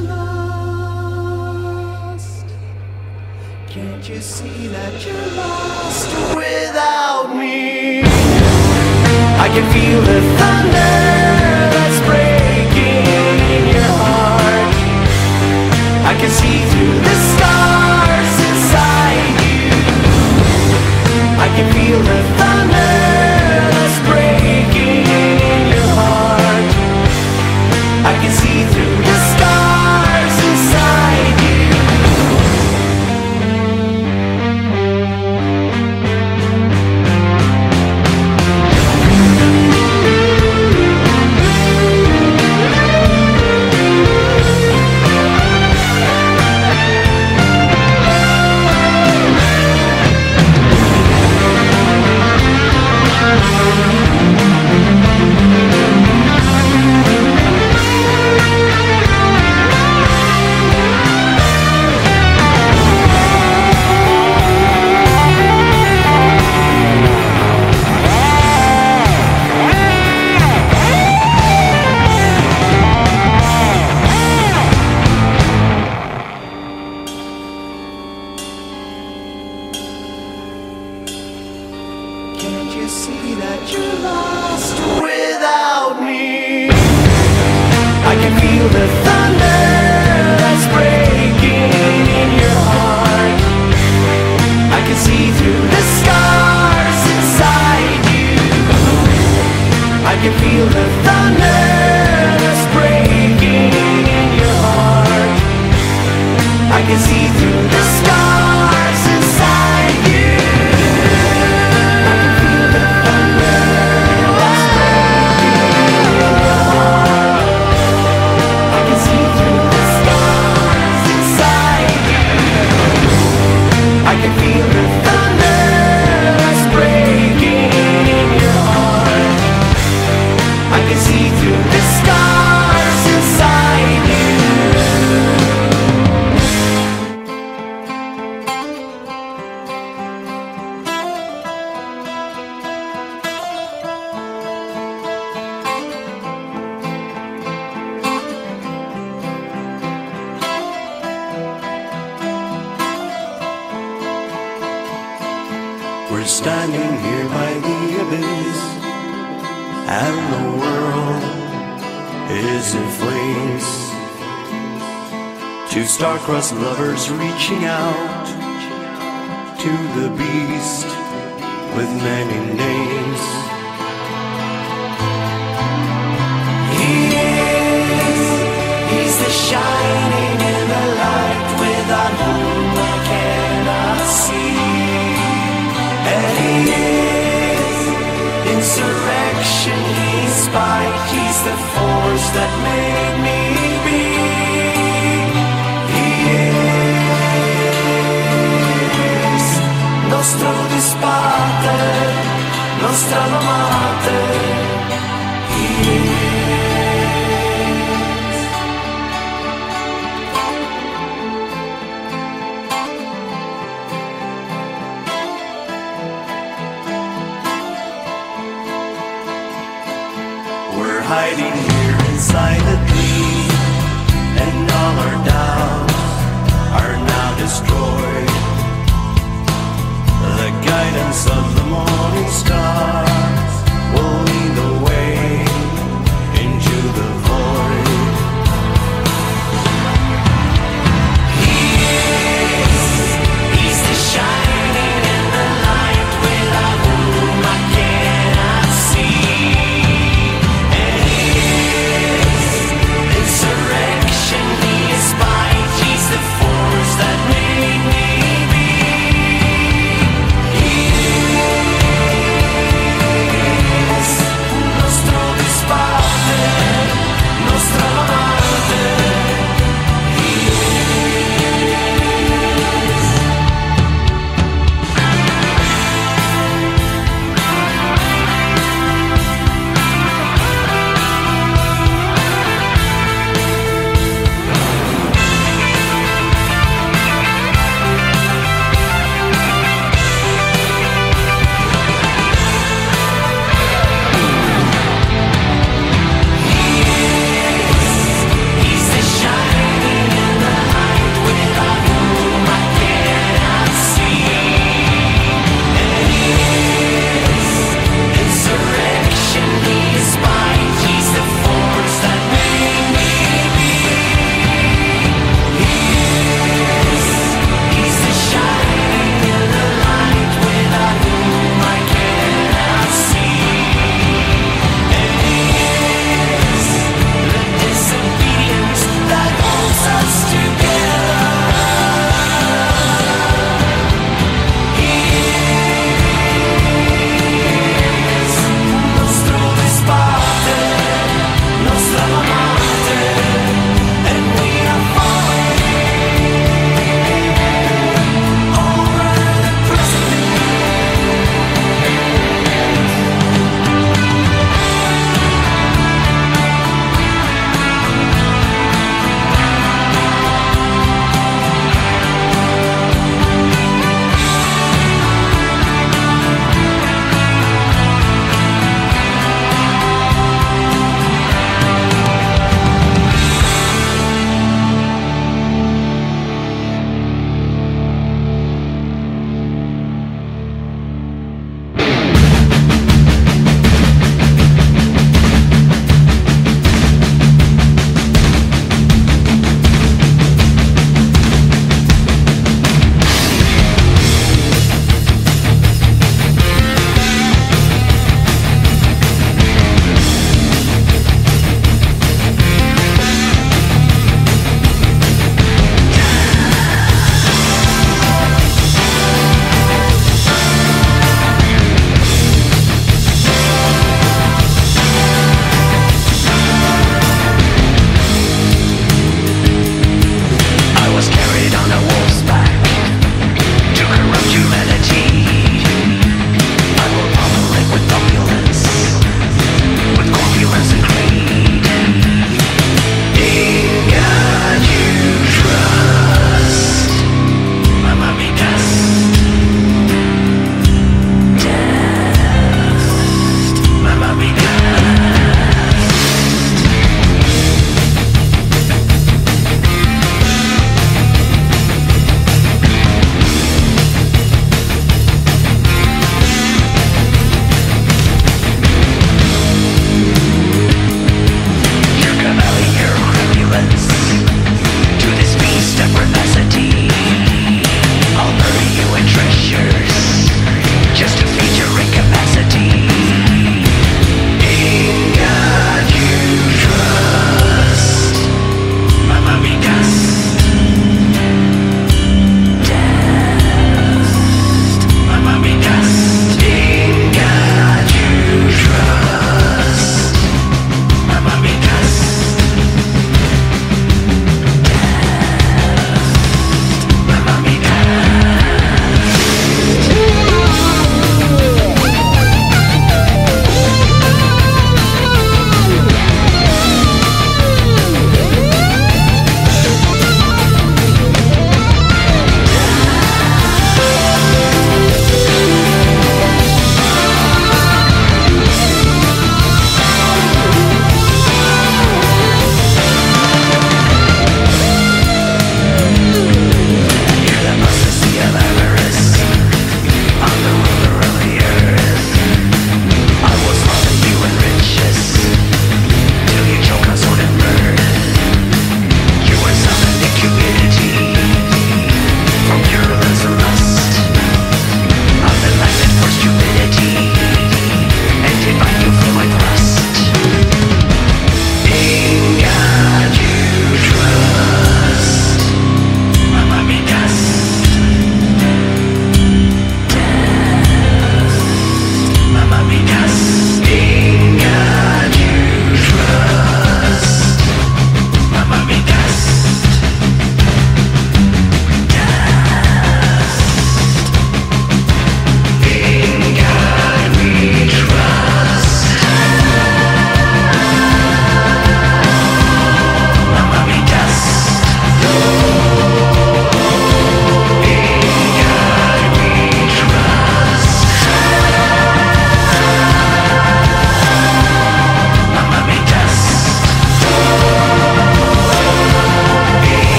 lost? Can't you see that you're lost without me? I can feel the thunder that's breaking in your heart. I can see through the scars inside you. I can feel the thunder that's breaking in your heart. I can see through the scars inside you. Can't you see that you're lost without me? I can feel the thunder that's breaking in your heart. I can see through the scars inside you. I can feel the thunder that's breaking in your heart. I can see through the scars inside you. I can feel the thunder that's breaking in your standing here by the abyss, and the world is in flames. Two star-crossed lovers reaching out to the beast with many names. He is, he's the shining in the light without whom I cannot see. And he is insurrection, he's spite, he's the force that made me be. He is nostro disparte, nostra amate. He is. We're hiding here inside the dream, and all our doubts are now destroyed. The guidance of the morning star will lead the way into the void. He is, he's the shining in the light without whom I cannot see. And he is insurrection, he is spite, he's the force that made me be. He is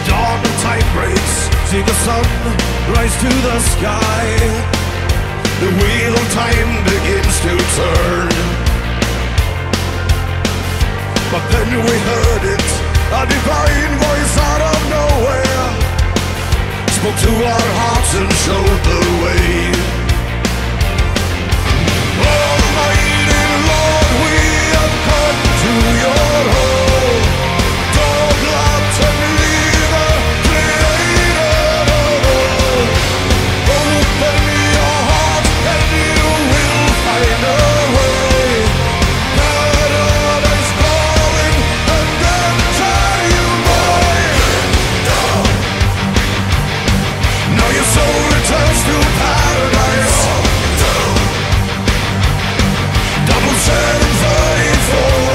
dawn of time breaks, see the sun rise to the sky. The wheel of time begins to turn. But then we heard it, a divine voice out of nowhere, spoke to our hearts and showed the way. Almighty Lord, we have come to your home. God, love, and leader, creator of all. Open your heart and you will find a way. Paradise calling and enter you by. Now your soul returns to paradise. Double seven thirty-four.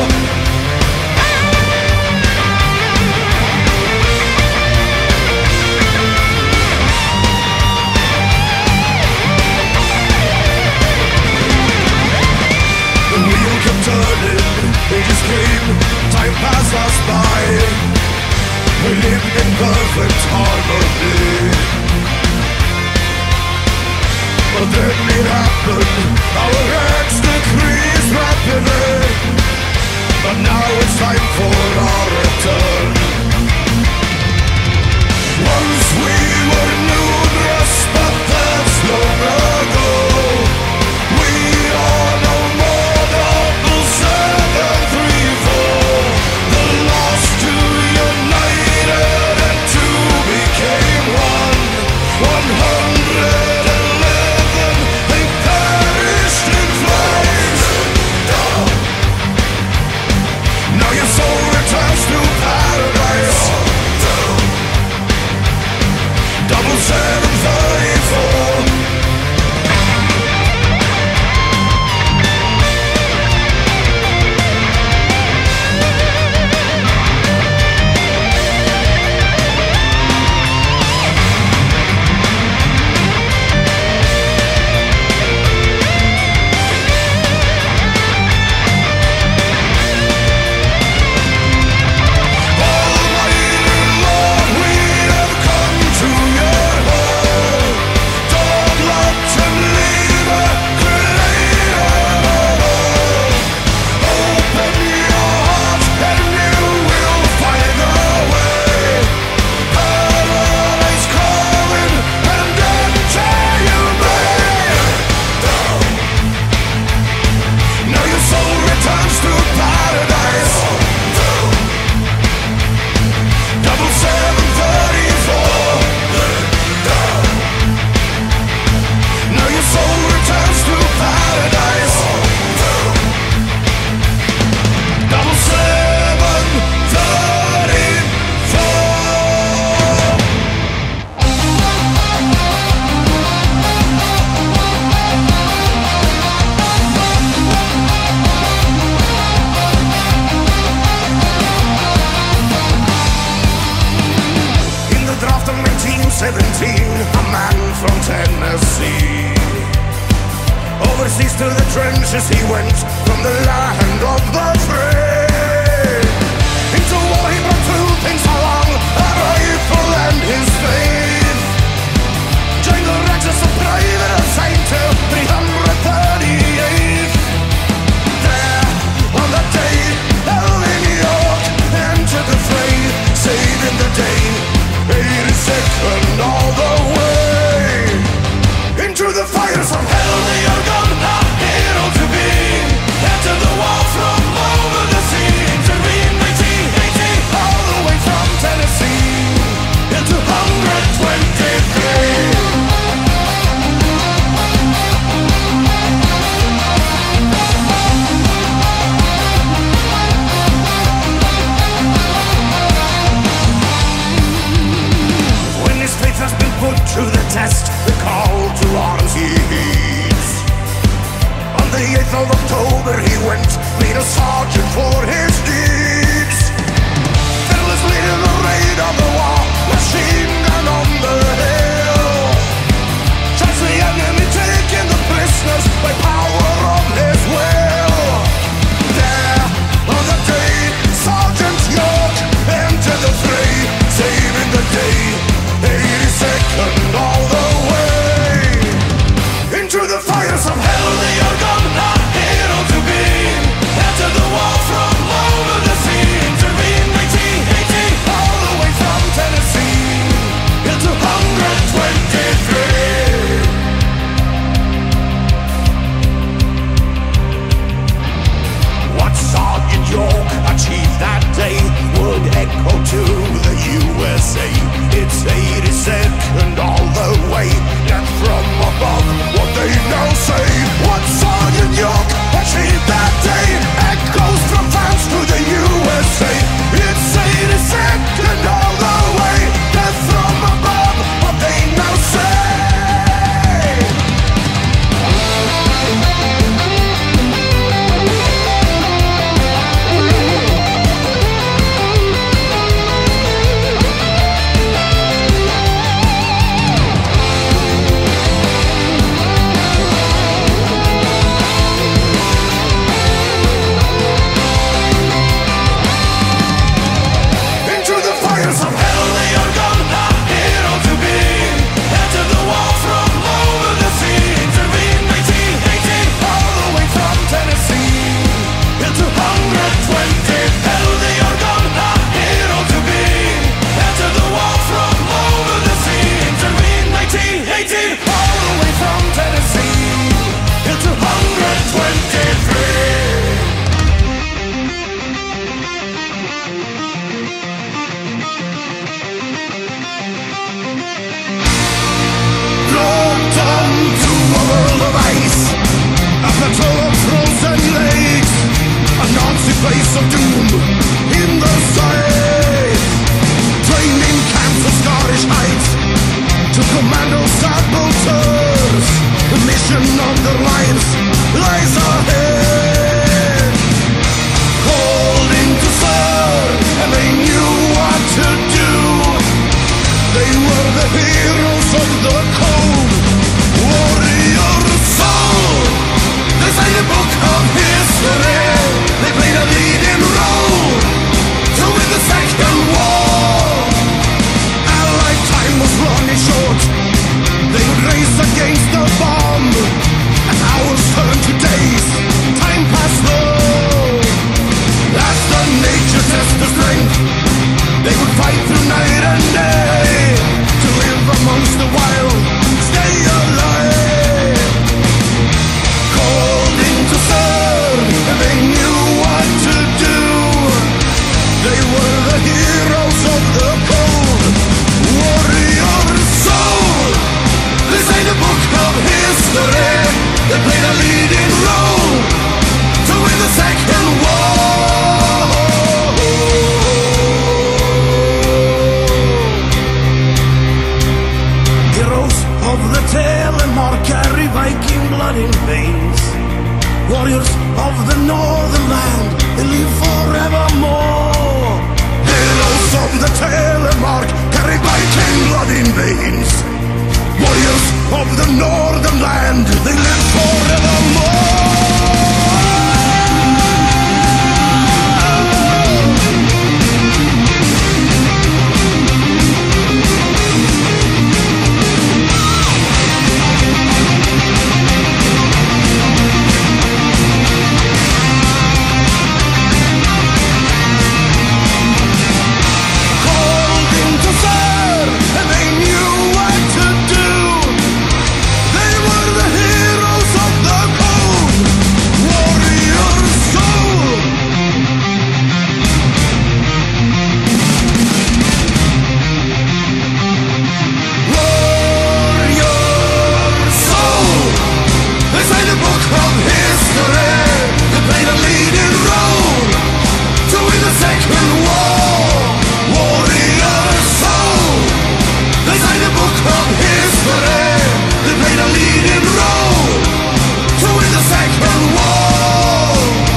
The wheel kept turning, ages came, time passed us by. We lived in perfect harmony. But then it happened, our ranks decreased rapidly. But now it's time for our return. Once we were numerous, but that's long ago. We are no more double seven three four. The lost two united and two became one. One hundred eleven, they perished in flames. Now your soul returns to paradise. Double seven thirty-four. seventeen, a man from Tennessee. Overseas to the trenches he went, from the land of the free. Into war he brought two things along, a rifle and his faith. Joined the ranks as a private assigned to three hundred thirty-eight. There, on that day, Elvin York entered the fray, saving the day. eighty-second all the way into the fires of hell. They are gone, a hero to be. Enter the wall from over the sea. face of doom in the sight. Trained in camps of Scottish heights to commando saboteurs. The mission of their lives lies ahead. Called in to serve, and they knew what to do. They were the heroes of the cold warrior soul. They signed a book of history. They played a leading role to win the second war. A lifetime was running short. They would race against the bomb. As hours turned to days, time passed slow. As the nature test the strength, they would fight through night and day to live amongst the wild, stay alive. Called in to serve, and they knew what to do. They were the heroes of the cold warrior soul. They signed a book of history. They played a leading role to win the second war. Heroes of the Telemark carry Viking blood in veins. Warriors of the northern land, they live forevermore. Heroes of the Telemark carry Viking blood in veins. Warriors of the northern land, they live forevermore. Called in to serve, and they knew what to do. They were the heroes of the cold warrior soul. Warrior soul. They signed a book of history. They played a leading role to win the second war. Warrior soul. They signed a book of history. They played a leading role to win the second war.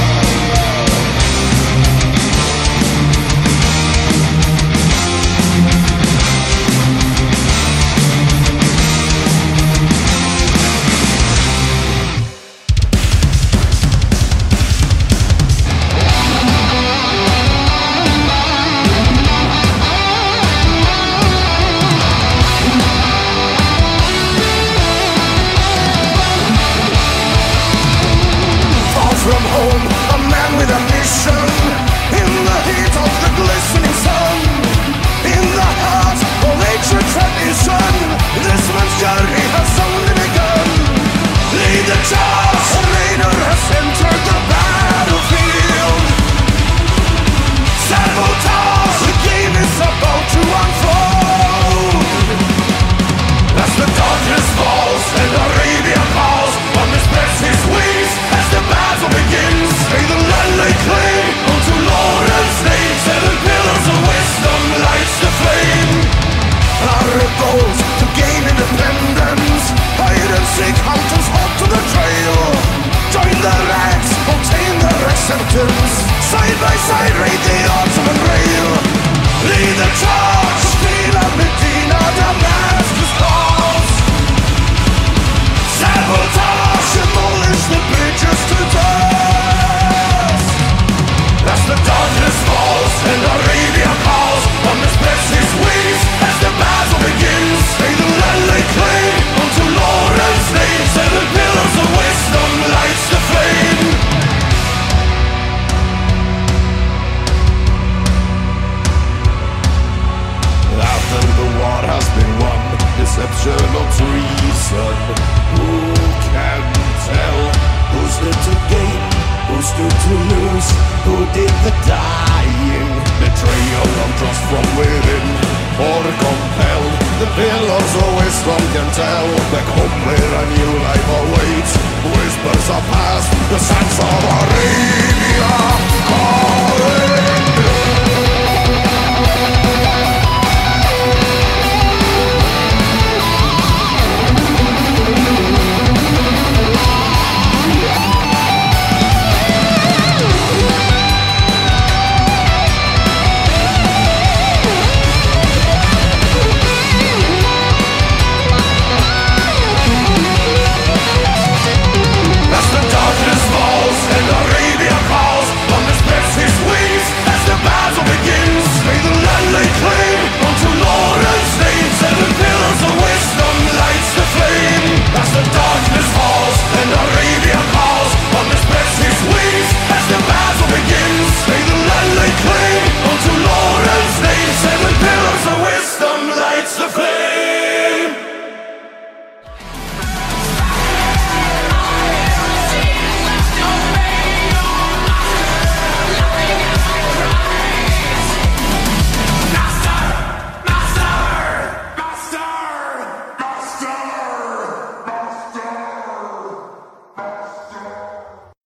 Far from home, a man with a mission. In the heat of the glistening sun, in the heart of ancient tradition, this man's journey has only begun. Lead the charge, a raider has entered the battlefield. Sabotage, the game is about to unfold. As the darkness falls and Arabia calls, on this spreads his wings as the battle begins. May the land lay claim unto Lawrence name. Seven pillars of wisdom lights the flame. Our revolt to gain independence. Hide and seek hunters hot to the trail. Join the ranks, obtain their acceptance. Side by side raid the Ottoman rail. Lead the charge, steal up Medina, Damascus calls. Sabotage, demolish the bridges to dust. As the darkness falls and Arabia calls, on the spreads his wings as the battle begins. May the land lay claim unto Lawrence name. Seven pillars of wisdom lights the flame. After the war has been won, deception or treason, who can tell? Who stood to gain, who stood to lose, who did the dying? Betrayal or trust from within, or compelled, the pillars of wisdom some can tell, back home where a new life awaits. Whispers of past, the sands of Arabia calling.